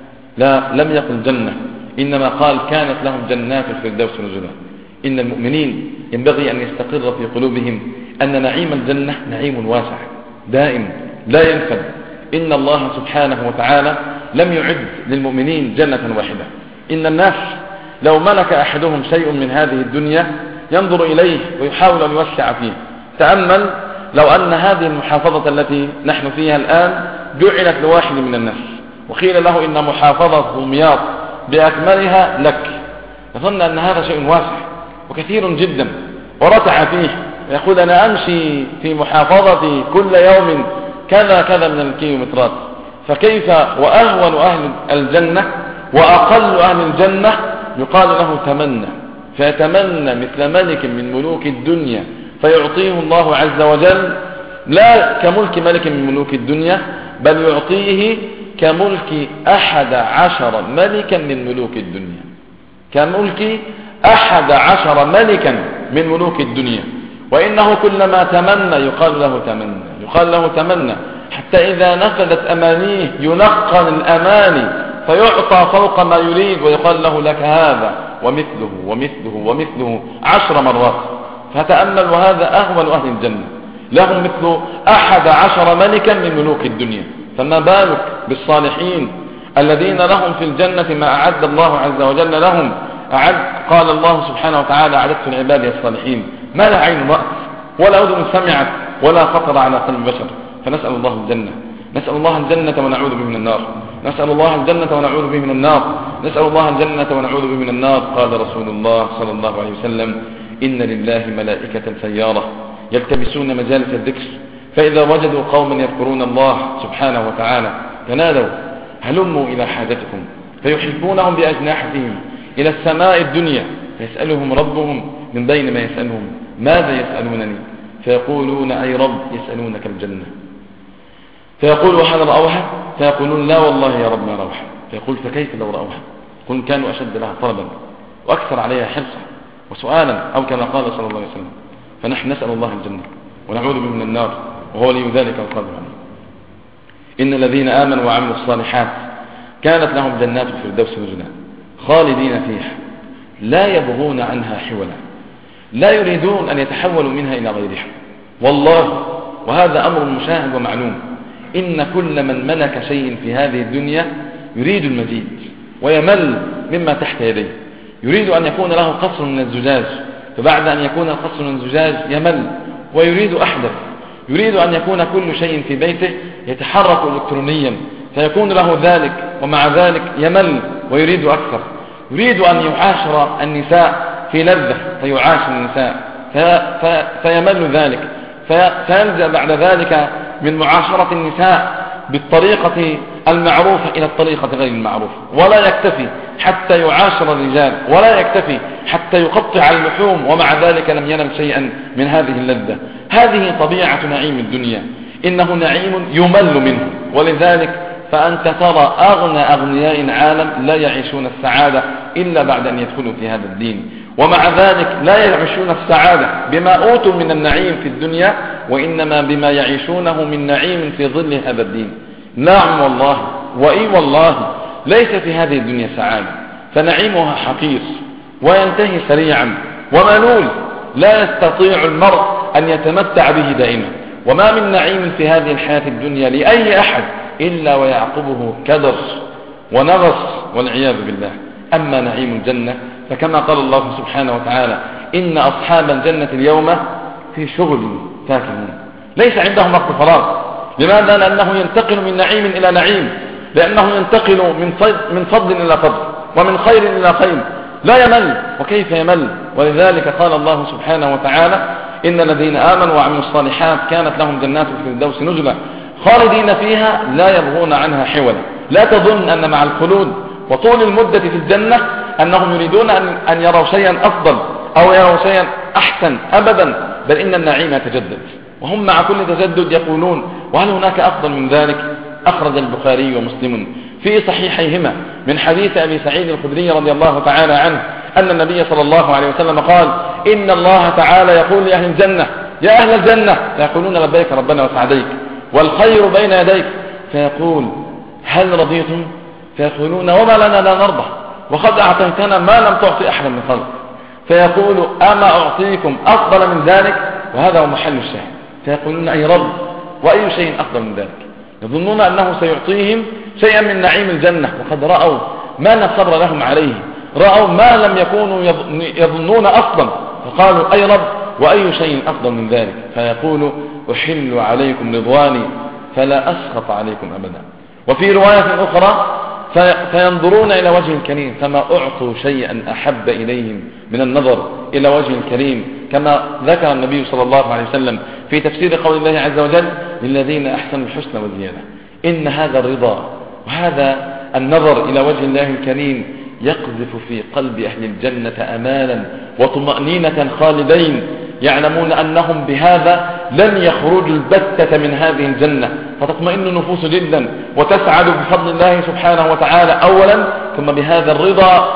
لم يقل جنة، إنما قال كانت لهم جنات الفردوس نزلا. إن المؤمنين ينبغي أن يستقر في قلوبهم أن نعيم الجنة نعيم واسع دائم لا ينفد. إن الله سبحانه وتعالى لم يعد للمؤمنين جنة واحدة. إن الناس لو ملك أحدهم شيء من هذه الدنيا ينظر إليه ويحاول أن يوسع فيه. تأمل لو أن هذه المحافظة التي نحن فيها الآن جعلت لواحد من الناس وقيل له إن محافظة دمياط بأكملها لك، يظن أن هذا شيء واسع وكثير جدا ورتع فيه، يقول: أنا أمشي في محافظتي كل يوم كذا من الكيلومترات. فكيف وأهون أهل الجنة وأقل أهل الجنة يقال له تمنى، فيتمنى مثل ملك من ملوك الدنيا فيعطيه الله عز وجل لا كملك ملك من ملوك الدنيا، بل يعطيه كملك 11 ملكا من ملوك الدنيا، كملك 11 ملكا من ملوك الدنيا. وإنه كلما تمنى يقال له تمنى حتى إذا نفذت أمانيه ينقل الأماني فيعطى فوق ما يريد ويقال له: لك هذا ومثله ومثله ومثله 10 مرات. فتأمل، وهذا أهون أهل الجنة، لهم مثل 11 ملكا من ملوك الدنيا، فما بالك بالصالحين الذين لهم في الجنة ما أعد الله عز وجل لهم. قال الله سبحانه وتعالى: أعددت لعبادي الصالحين ما لا عين رأت ولا أذن سمعت ولا خطر على قلب بشر. فنسأل الله الجنة، نسأل الله الجنة ونعوذ به من النار، نسأل الله الجنة ونعوذ به من النار، نسأل الله الجنة ونعوذ به من النار. قال رسول الله صلى الله عليه وسلم: إن لله ملائكة سيارة يلتبسون مجالس الذكر، فإذا وجدوا قوما يذكرون الله سبحانه وتعالى تنادوا هلموا إلى حاجتكم، فيحبونهم بأجناحتهم إلى السماء الدنيا، فيسألهم ربهم من بين ما يسألهم: ماذا يسألونني؟ فيقولون: أي رب، يسألونك الجنة. فيقول: وهل رأوها؟ فيقولون: لا والله يا رب ما رأوها. فيقول: فكيف لو رأوها؟ قل كانوا أشد لها طلبا وأكثر عليها حرصا وسؤالا، أو كما قال صلى الله عليه وسلم. فنحن نسأل الله الجنة ونعوذ به من النار، وهو لي ذلك القادر عليه. إن الذين آمنوا وعملوا الصالحات كانت لهم جنات الفردوس نزلا خالدين فيها لا يبغون عنها حولا، لا يريدون أن يتحولوا منها إلى غيرها. والله، وهذا أمر مشاهد ومعلوم، إن كل من ملك شيء في هذه الدنيا يريد المزيد ويمل مما تحت يديه، يريد أن يكون له قصر من الزجاج، فبعد أن يكون القصر من الزجاج يمل ويريد أحدث، يريد أن يكون كل شيء في بيته يتحرك إلكترونيا فيكون له ذلك، ومع ذلك يمل ويريد أكثر، يريد أن يعاشر النساء في لذة فيعاشر النساء فيمل ذلك، فينزل بعد ذلك من معاشرة النساء بالطريقة المعروفة إلى الطريقة غير المعروفة، ولا يكتفي حتى يعاشر الرجال، ولا يكتفي حتى يقطع اللحوم، ومع ذلك لم ينل شيئا من هذه اللذة. هذه طبيعة نعيم الدنيا، إنه نعيم يمل منه، ولذلك فأنت ترى أغنى أغنياء العالم لا يعيشون السعادة إلا بعد أن يدخلوا في هذا الدين، ومع ذلك لا يعيشون السعادة بما أوتوا من النعيم في الدنيا، وإنما بما يعيشونه من نعيم في ظل هذا الدين. نعم والله، وإي والله، ليس في هذه الدنيا سعادة، فنعيمها حقير وينتهي سريعا ومنول، لا يستطيع المرء أن يتمتع به دائما. وما من نعيم في هذه الحياة الدنيا لأي أحد إلا ويعقبه كدر ونغص والعياذ بالله. أما نعيم الجنة فكما قال الله سبحانه وتعالى: إن أصحاب الجنة اليوم في شغل فاكهون. ليس عندهم وقت فراغ. لماذا؟ لأنه ينتقل من نعيم إلى نعيم، لأنه ينتقل من فضل إلى فضل ومن خير إلى خير، لا يمل. وكيف يمل؟ ولذلك قال الله سبحانه وتعالى: إن الذين آمنوا وعملوا الصالحات كانت لهم جنات الفردوس نزلا خالدين فيها لا يبغون عنها حولا. لا تظن أن مع الخلود وطول المدة في الجنة أنهم يريدون أن يروا شيئا أفضل أو يروا شيئا أحسن، أبدا، بل إن النعيم يتجدد، وهم مع كل تجدد يقولون: وهل هناك أفضل من ذلك؟ أخرج البخاري ومسلم في صحيحيهما من حديث أبي سعيد الخدري رضي الله تعالى عنه أن النبي صلى الله عليه وسلم قال: إن الله تعالى يقول لأهل الجنة: يا أهل الجنة، فيقولون: لبيك ربنا وسعديك والخير بين يديك، فيقول: هل رضيتم؟ فيقولون: وما لنا لا نرضى، وقد أعطيتنا ما لم تعطي أحدا من خلق. فيقول: أما أعطيكم أفضل من ذلك؟ وهذا هو محل الشاهد. فيقولون: أي رب، وأي شيء أفضل من ذلك؟ يظنون أنه سيعطيهم شيئا من نعيم الجنة، وقد رأوا ما لا صبر لهم عليه، رأوا ما لم يكونوا يظنون أصلا، فقالوا: أي رب، وأي شيء أفضل من ذلك؟ فيقول: أحل عليكم رضواني فلا أسخط عليكم أبدا. وفي رواية أخرى: فينظرون إلى وجه الكريم فما أعطوا شيئا أحب إليهم من النظر إلى وجه الكريم، كما ذكر النبي صلى الله عليه وسلم في تفسير قول الله عز وجل: للذين أحسنوا الحسنى وزيادة. إن هذا الرضا وهذا النظر إلى وجه الله الكريم يقذف في قلب أهل الجنة أمالا وطمأنينة خالدين، يعلمون أنهم بهذا لن يخرجوا البتة من هذه الجنة، فتطمئن النفوس جدا وتسعد بفضل الله سبحانه وتعالى أولا، ثم بهذا الرضا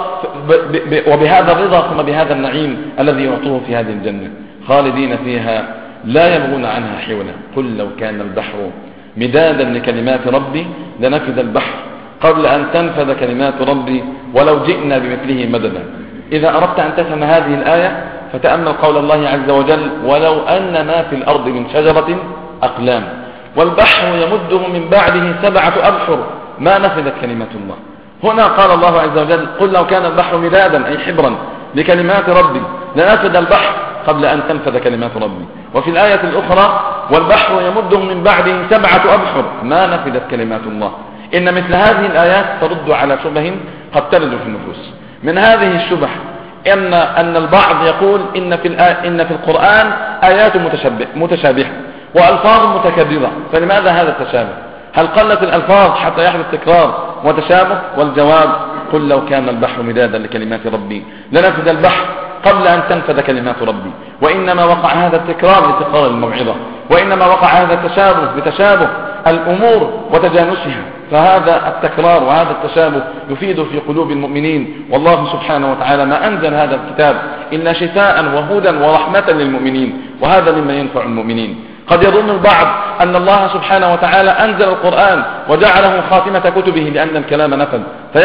وبهذا الرضا ثم بهذا النعيم الذي يعطوه في هذه الجنة، خالدين فيها لا يبغون عنها حولا. قل لو كان البحر مدادا لكلمات ربي لنفذ البحر قبل أن تنفذ كلمات ربي ولو جئنا بمثله مددا. إذا أردت أن تفهم هذه الآية فتأمل قول الله عز وجل ولو أن ما في الأرض من شجرة أقلام والبحر يمده من بعده 7 أبحر ما نفذت كلمات الله. هنا قال الله عز وجل قل لو كان البحر مدادا أي حبرا لكلمات ربي لنفذ البحر قبل أن تنفذ كلمات ربي. وفي الآية الأخرى والبحر يمده من بعده 7 أبحر ما نفذت كلمات الله. إن مثل هذه الآيات ترد على شبه قد تلد في النفوس. من هذه الشبه أن البعض يقول إن في القرآن آيات متشابهة وألفاظ متكررة، فلماذا هذا التشابه؟ هل قلت الألفاظ حتى يحدث تكرار وتشابه؟ والجواب قل لو كان البحر مدادا لكلمات ربي لنفذ البحر قبل أن تنفذ كلمات ربي. وإنما وقع هذا التكرار لتكرار الموعظة، وإنما وقع هذا التشابه بتشابه الأمور وتجانسها. فهذا التكرار وهذا التشابه يفيد في قلوب المؤمنين. والله سبحانه وتعالى ما أنزل هذا الكتاب إلا شفاء وهدى ورحمة للمؤمنين، وهذا مما ينفع المؤمنين. قد يظن البعض أن الله سبحانه وتعالى أنزل القرآن وجعله خاتمة كتبه لأن الكلام نفذ،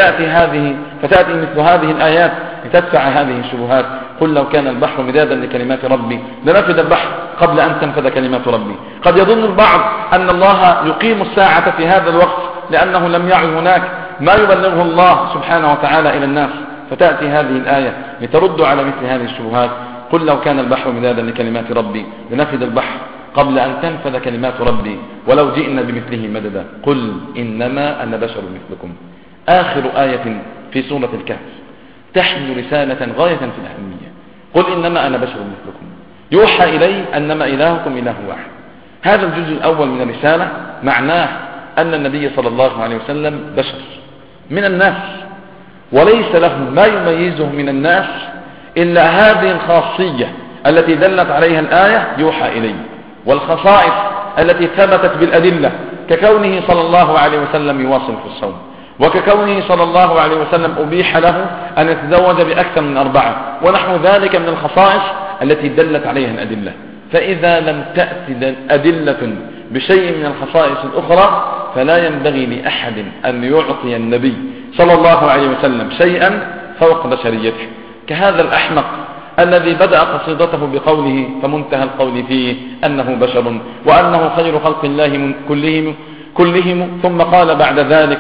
فتأتي مثل هذه الآيات لتدفع هذه الشبهات. قل لو كان البحر مدادا لكلمات ربي لنفذ البحر قبل أن تنفذ كلمات ربي. قد يظن البعض أن الله يقيم الساعة في هذا الوقت لأنه لم يعد هناك ما يبلغه الله سبحانه وتعالى إلى الناس، فتأتي هذه الآية لترد على مثل هذه الشبهات. قل لو كان البحر مدادا لكلمات ربي لنفذ البحر قبل أن تنفذ كلمات ربي ولو جئنا بمثله مددا. قل إنما أنا بشر مثلكم. آخر آية في سورة الكهف تحمل رسالة غاية في الأهمية. قل إنما أنا بشر مثلكم يوحى إلي أنما إلهكم إله واحد. هذا الجزء الأول من الرسالة معناه أن النبي صلى الله عليه وسلم بشر من الناس، وليس له ما يميزه من الناس إلا هذه الخاصية التي دلت عليها الآية يوحى إلي، والخصائص التي ثبتت بالأدلة ككونه صلى الله عليه وسلم يواصل في الصوم، وككونه صلى الله عليه وسلم أبيح له أن يتزوج بأكثر من 4، ونحو ذلك من الخصائص التي دلت عليها الأدلة. فإذا لم تأتي أدلة بشيء من الخصائص الأخرى فلا ينبغي لأحد أن يعطي النبي صلى الله عليه وسلم شيئا فوق بشريته، كهذا الأحمق الذي بدأ قصيدته بقوله فمنتهى القول فيه أنه بشر وأنه خير خلق الله كلهم ثم قال بعد ذلك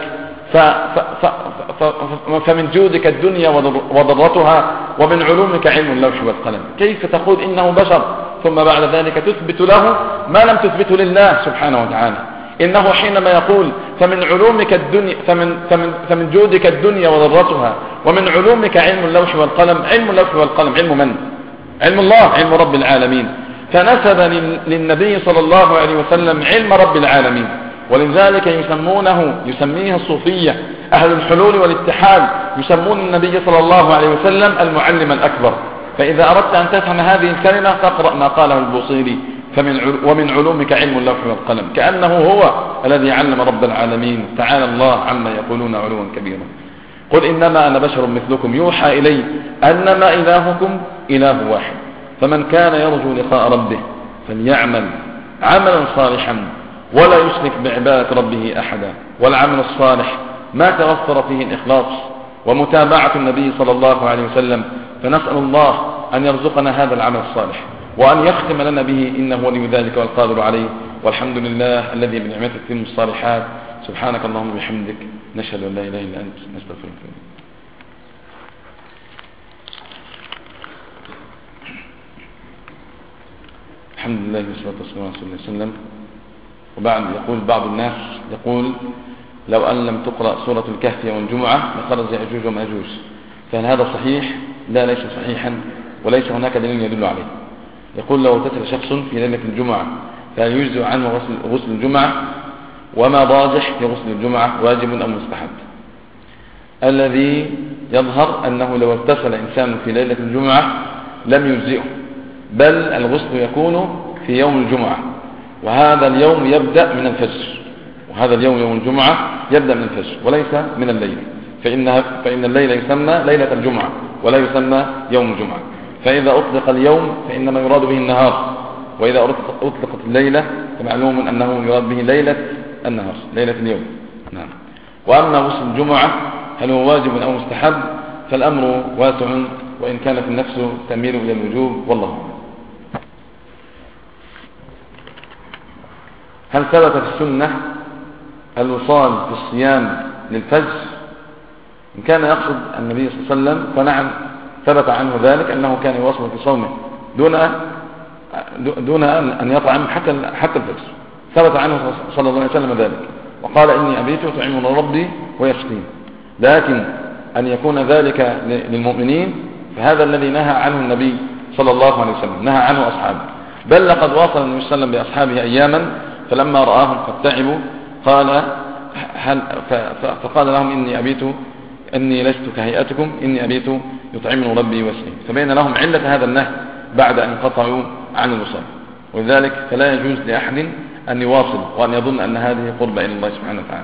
فمن جودك الدنيا وضرتها ومن علومك علم اللوح والقلم. كيف تقول إنه بشر ثم بعد ذلك تثبت له ما لم تثبته لله سبحانه وتعالى؟ إنه حينما يقول فمن علومك الدنيا فمن جودك الدنيا وضرتها ومن علومك علم اللوح والقلم، علم اللوح والقلم علم من؟ علم الله، علم رب العالمين. فنسب للنبي صلى الله عليه وسلم علم رب العالمين، ولذلك يسميه الصوفية أهل الحلول والاتحاد يسمون النبي صلى الله عليه وسلم المعلم الأكبر. فإذا أردت أن تفهم هذه الكلمة تقرأ ما قاله البوصيري ومن علومك علم اللوح والقلم، كأنه هو الذي علم رب العالمين. تعالى الله عما يقولون علوا كبيرا. قل إنما أنا بشر مثلكم يوحى إلي أنما إلهكم إله واحد، فمن كان يرجو لقاء ربه فليعمل عملا صالحا ولا يشرك بعبادة ربه أحدا. والعمل الصالح ما توفر فيه الإخلاص ومتابعة النبي صلى الله عليه وسلم، فنسأل الله أن يرزقنا هذا العمل الصالح وأن يختم لنا به إنه ولي ذلك والقادر عليه. والحمد لله الذي بنعمته تتم الصالحات. سبحانك اللهم وبحمدك نشهد أن لا إله إلا أنت نستغفرك. الحمد لله والصلاة والسلام على رسول الله صلى الله عليه وسلم. وبعد يقول بعض الناس لو أن لم تقرأ سورة الكهف يوم الجمعة لخرج يأجوج ومأجوج، فهل هذا صحيح؟ لا، ليس صحيحا وليس هناك دليل يدل عليه. يقول لو اغتسل شخص في ليلة الجمعة فهل يجزئ عنه غسل الجمعة؟ وما راجح في غسل الجمعة واجب أم مستحب؟ الذي يظهر أنه لو اغتسل إنسان في ليلة الجمعة لم يجزئه، بل الغسل يكون في يوم الجمعة، وهذا اليوم يبدأ من الفجر، وهذا اليوم يوم الجمعة يبدأ من الفجر وليس من الليل، فإن الليل يسمى ليلة الجمعة ولا يسمى يوم الجمعة. فإذا أطلق اليوم فإنما يراد به النهار، وإذا أطلقت الليلة فمعلوم أنه يراد به ليلة النهار، ليلة اليوم. نعم. وأما غسل الجمعة هل هو واجب أو مستحب؟ فالأمر واسع وإن كانت النفس تميل إلى الوجوب، والله أعلم. هل ثبت في السنة الوصال في الصيام للفجر؟ إن كان يقصد النبي صلى الله عليه وسلم فنعم ثبت عنه ذلك أنه كان يواصل في صومه دون أن يطعم حتى الفجر، ثبت عنه صلى الله عليه وسلم ذلك، وقال إني أبيت يطعمون ربي ويسقين. لكن أن يكون ذلك للمؤمنين فهذا الذي نهى عنه النبي صلى الله عليه وسلم، نهى عنه أصحابه، بل لقد واصل النبي صلى الله عليه وسلم بأصحابه أياما فلما رآهم قد تعبوا فقال لهم إني لست كهيئتكم إني أبيت يطعمون ربي ويسقين، فبين لهم علة هذا النهي بعد أن انقطعوا عن الوصال. ولذلك فلا يجوز لأحد أن يواصل وأن يظن أن هذه قربة إلى الله سبحانه وتعالى.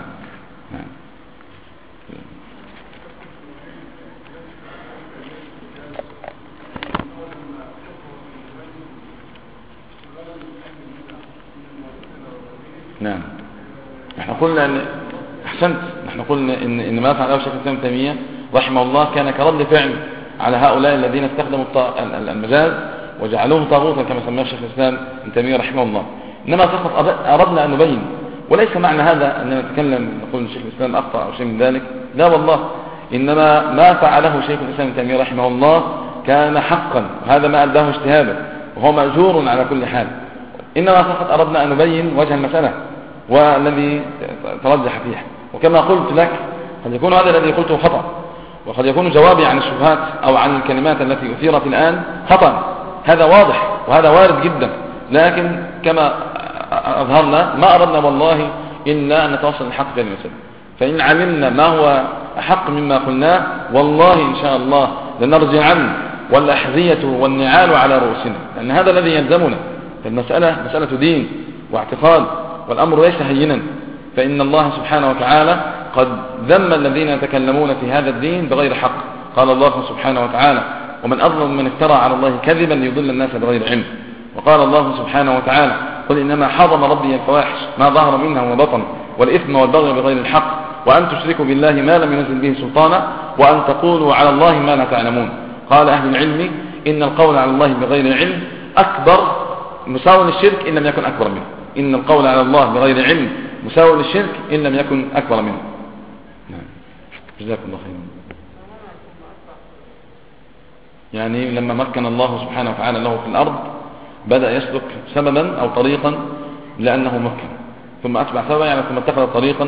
نعم. نحن قلنا أن أحسنت، نحن قلنا إن ما فعله شيخ الإسلام ابن تيمية رحمه الله كان كرد فعل على هؤلاء الذين استخدموا المجاز وجعلوه طاغوتا كما سماه شيخ الإسلام ابن تيمية رحمه الله. إنما فقط أردنا أن نبين، وليس معنى هذا أننا نتكلم نقول شيخ الإسلام أخطأ أو شيء من ذلك، لا والله، إنما ما فعله شيخ الإسلام ابن تيمية رحمه الله كان حقا، وهذا ما أداه اجتهادا وهو مأجور على كل حال. إنما فقط أردنا أن نبين وجه المسألة والذي ترجح فيها. وكما قلت لك قد يكون هذا الذي قلته خطأ، وقد يكون جوابي عن الشبهات أو عن الكلمات التي أثيرت الآن خطأ، هذا واضح وهذا وارد جدا، لكن كما أظهرنا ما أردنا والله إلا أن نتوصل الحق في المسألة. فإن علمنا ما هو أحق مما قلناه والله إن شاء الله لنرجعن والأحذية والنعال على رؤوسنا، لأن هذا الذي يلزمنا. فالمسألة مسألة دين واعتقاد، والأمر ليس هينا. فإن الله سبحانه وتعالى قد ذم الذين يتكلمون في هذا الدين بغير حق. قال الله سبحانه وتعالى ومن أظلم من افترى على الله كذبا ليضل الناس بغير علم. وقال الله سبحانه وتعالى قل إنما حرم ربي الفواحش ما ظهر منها وما بطن والإثم والبغي بغير الحق وأن تشركوا بالله ما لم ينزل به سلطانا وأن تقولوا على الله ما لا تعلمون. قال أهل العلم إن القول على الله بغير علم أكبر مساو للشرك إن لم يكن أكبر منه. إن القول على الله بغير علم مساو للشرك إن لم يكن أكبر منه. نعم. جزاكم الله خيرا. يعني لما مكن الله سبحانه وتعالى له في الأرض بدأ يسلك سببا أو طريقا لأنه مكن، ثم أتبع سببا يعني ثم اتخذ طريقا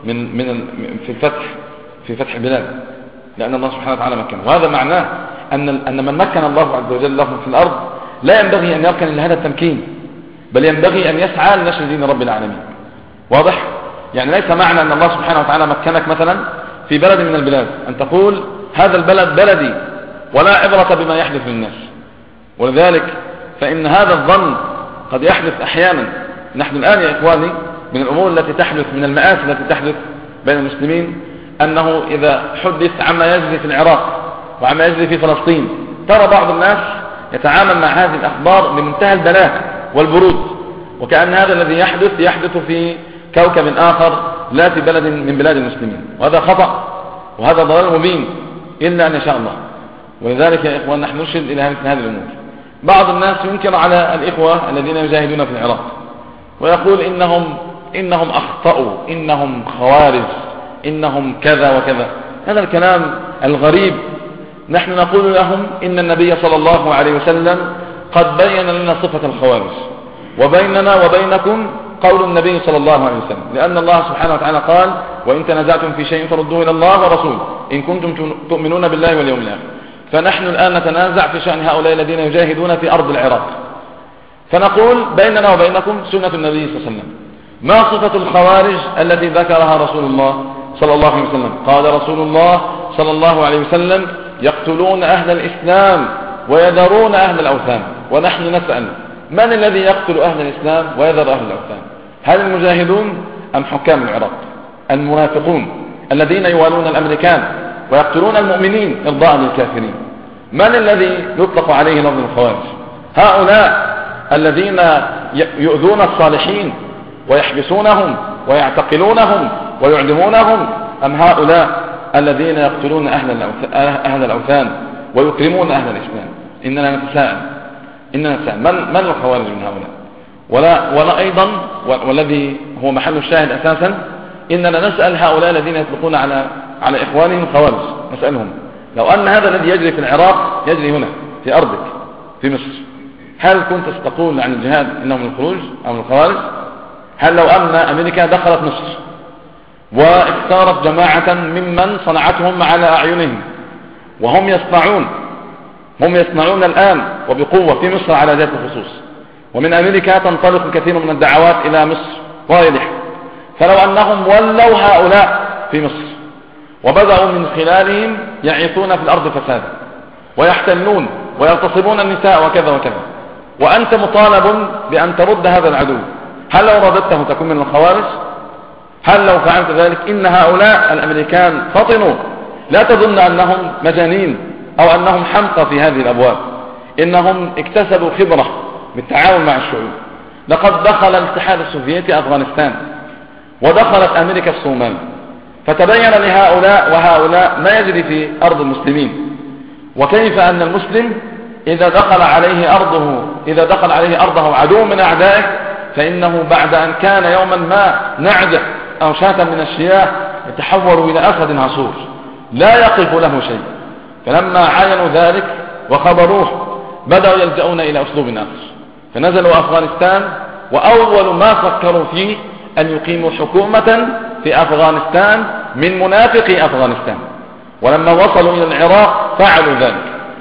في فتح بلاد لأن الله سبحانه وتعالى مكن. وهذا معناه أن من مكن الله عز وجل له في الأرض لا ينبغي أن يركن لهذا التمكين، بل ينبغي أن يسعى لنشر دين رب العالمين. واضح؟ يعني ليس معنى أن الله سبحانه وتعالى مكنك مثلا في بلد من البلاد أن تقول هذا البلد بلدي ولا عبرة بما يحدث للناس. ولذلك فإن هذا الظن قد يحدث أحيانا. نحن الآن يا إخواني من الأمور التي تحدث من المآسي التي تحدث بين المسلمين أنه إذا حدث عما يجري في العراق وعما يجري في فلسطين ترى بعض الناس يتعامل مع هذه الأخبار بمنتهى البلاء والبرود، وكأن هذا الذي يحدث في كوكب آخر لا في بلد من بلاد المسلمين، وهذا خطأ وهذا ضلال مبين إلا أن يشاء الله. ولذلك يا إخوان نحن نرشد إلى هذه الأمور. بعض الناس ينكر على الإخوة الذين يجاهدون في العراق ويقول إنهم أخطأوا، إنهم خوارج، إنهم كذا وكذا. هذا الكلام الغريب. نحن نقول لهم إن النبي صلى الله عليه وسلم قد بين لنا صفة الخوارج، وبيننا وبينكم قول النبي صلى الله عليه وسلم، لأن الله سبحانه وتعالى قال وإن تنازعتم في شيء فردوه إلى الله ورسوله إن كنتم تؤمنون بالله واليوم الآخر. فنحن الآن نتنازع في شأن هؤلاء الذين يجاهدون في أرض العراق، فنقول بيننا وبينكم سنة النبي صلى الله عليه وسلم. ما صفة الخوارج التي ذكرها رسول الله صلى الله عليه وسلم؟ قال رسول الله صلى الله عليه وسلم يقتلون أهل الإسلام ويذرون أهل الأوثان. ونحن نسأل من الذي يقتل أهل الإسلام ويذر أهل الأوثان؟ هل المجاهدون أم حكام العراق المنافقون الذين يوالون الأمريكان ويقتلون المؤمنين إرضاء للكافرين؟ من الذي يطلق عليه لفظ الخوارج؟ هؤلاء الذين يؤذون الصالحين ويحبسونهم ويعتقلونهم ويعدمونهم، أم هؤلاء الذين يقتلون أهل الأوثان ويكرمون أهل الإسلام. إننا نتساءل من الخوارج من هؤلاء؟ ولا أيضا والذي هو محل الشاهد أساسا إننا نسأل هؤلاء الذين يطلقون على إخوانهم الخوارج، نسألهم لو أن هذا الذي يجري في العراق يجري هنا في أرضك في مصر، هل كنت ستقول عن الجهاد إنه من الخروج أو من الخوارج؟ هل لو أن أمريكا دخلت مصر واختارت جماعة ممن صنعتهم على أعينهم وهم يصنعون الآن وبقوة في مصر على ذات الخصوص، ومن أمريكا تنطلق كثير من الدعوات إلى مصر رايح، فلو أنهم ولوا هؤلاء في مصر وبدأوا من خلالهم يعيثون في الأرض فسادا ويحتلون ويغتصبون النساء وكذا وكذا، وأنت مطالب بأن ترد هذا العدو، هل لو رددته تكون من الخوارج؟ هل لو فعلت ذلك؟ إن هؤلاء الأمريكان فطنوا، لا تظن أنهم مجانين أو أنهم حمقى في هذه الأبواب، إنهم اكتسبوا خبرة بالتعاون مع الشعوب. لقد دخل الاتحاد السوفيتي أفغانستان ودخلت أمريكا الصومال، فتبين لهؤلاء وهؤلاء ما يجري في أرض المسلمين، وكيف أن المسلم إذا دخل عليه أرضه عدو من أعدائه فإنه بعد أن كان يوما ما نعجة أو شاة من الشياه يتحول إلى أسد عصور لا يقف له شيء. فلما عاينوا ذلك وخبروه بدأوا يلجؤون إلى أسلوب آخر، فنزلوا أفغانستان، وأول ما فكروا فيه أن يقيموا حكومة في أفغانستان من منافقي أفغانستان، ولما وصلوا إلى العراق فعلوا ذلك،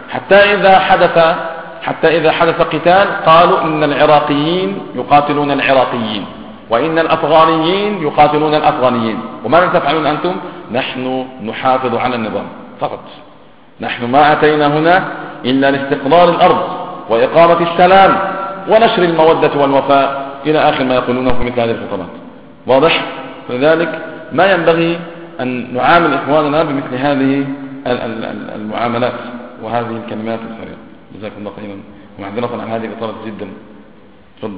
حتى إذا حدث قتال قالوا إن العراقيين يقاتلون العراقيين وإن الأفغانيين يقاتلون الأفغانيين، وماذا تفعلون أنتم؟ نحن نحافظ على النظام فقط، نحن ما أتينا هنا إلا لاستقرار الأرض وإقامة السلام ونشر المودة والوفاء إلى آخر ما يقولونه في مثل هذه الخطابات. واضح؟ فلذلك ما ينبغي أن نعامل إخواننا بمثل هذه المعاملات وهذه الكلمات الخيرة. جزاكم الله خيرا، ومعذرة عن هذه الإطالة جدا. تفضل.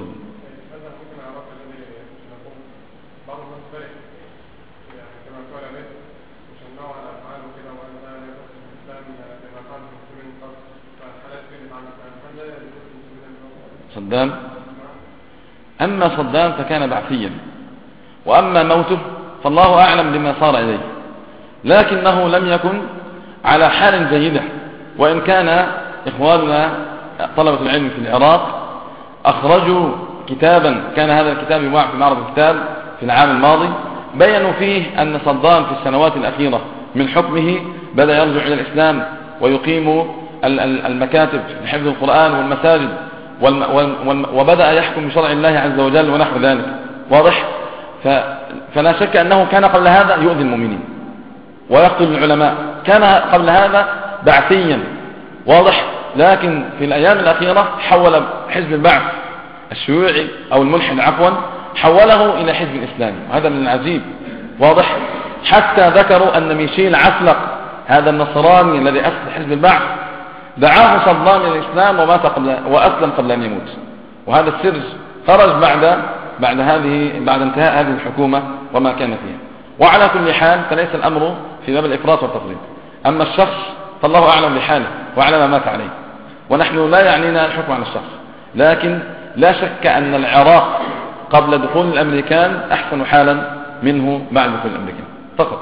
صدام، أما صدام فكان بعثيا، وأما موته فالله أعلم بما صار إليه، لكنه لم يكن على حال جيدة. وإن كان إخواننا طلبة العلم في العراق أخرجوا كتابا، كان هذا الكتاب يباع في معرض الكتاب في العام الماضي، بيّنوا فيه أن صدام في السنوات الأخيرة من حكمه بدأ يرجع إلى الإسلام ويقيم المكاتب لحفظ القرآن والمساجد وبدأ يحكم بشرع الله عز وجل ونحو ذلك. واضح؟ فلا شك أنه كان قبل هذا يؤذي المؤمنين ويقتل العلماء، كان قبل هذا بعثيا. واضح؟ لكن في الأيام الأخيرة حول حزب البعث الشيوعي أو الملحد عفوا، حوله إلى حزب إسلامي، وهذا من العجيب. واضح؟ حتى ذكروا أن ميشيل عفلق هذا النصراني الذي أسس حزب البعث دعاه صدام إلى الإسلام وأسلم قبل أن يموت، وهذا السر خرج بعد انتهاء هذه الحكومة وما كان فيها. وعلى كل حال فليس الأمر في باب الإفراط والتفريط، أما الشخص فالله أعلم بحاله وأعلم ما مات عليه، ونحن لا يعنينا الحكم على الشخص، لكن لا شك أن العراق قبل دخول الأمريكان أحسن حالا منه بعد دخول الأمريكان فقط.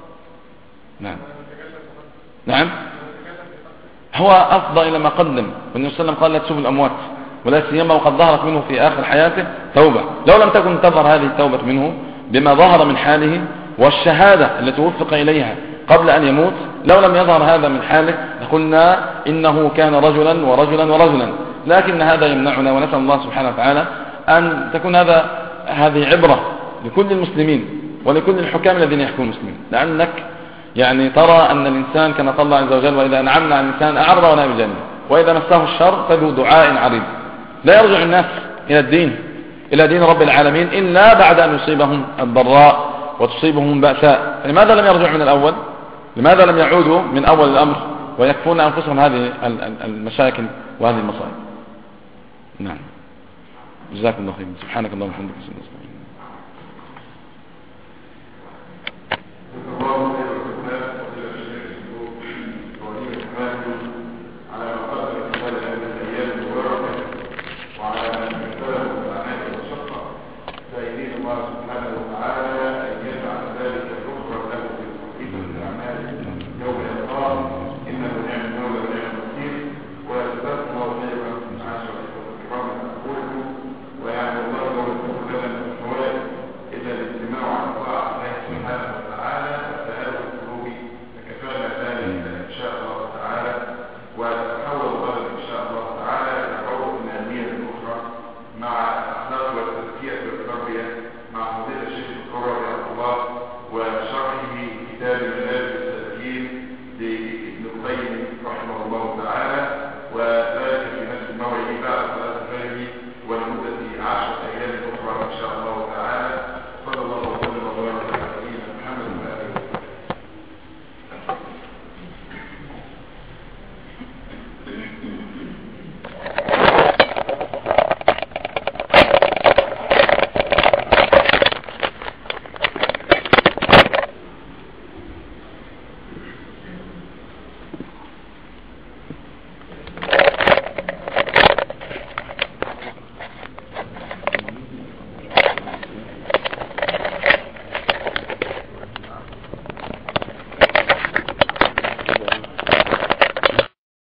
نعم هو أفضى إلى ما قدم، والنبي صلى الله عليه وسلم قال لا تسبوا الأموات، ولا سيما وقد ظهرت منه في آخر حياته توبة. لو لم تكن تظهر هذه التوبة منه بما ظهر من حاله والشهادة التي وفق إليها قبل أن يموت، لو لم يظهر هذا من حاله لقلنا إنه كان رجلا ورجلا ورجلا. لكن هذا يمنعنا، ونسأل الله سبحانه وتعالى أن تكون هذه عبرة لكل المسلمين ولكل الحكام الذين يحكمون المسلمين، لأنك يعني ترى أن الإنسان كما قال الله عز وجل وإذا أنعمنا على الإنسان أعرض ونأى بجانبه وإذا مسه الشر فذو دعاء عريض. لا يرجع الناس إلى دين رب العالمين إلا بعد أن يصيبهم الضراء وتصيبهم البأساء. لماذا لم يرجعوا من الأول؟ لماذا لم يعودوا من أول الأمر ويكفون أنفسهم هذه المشاكل وهذه المصائب؟ نعم. جزاكم الله خيرا. سبحانك اللهم وبحمدك.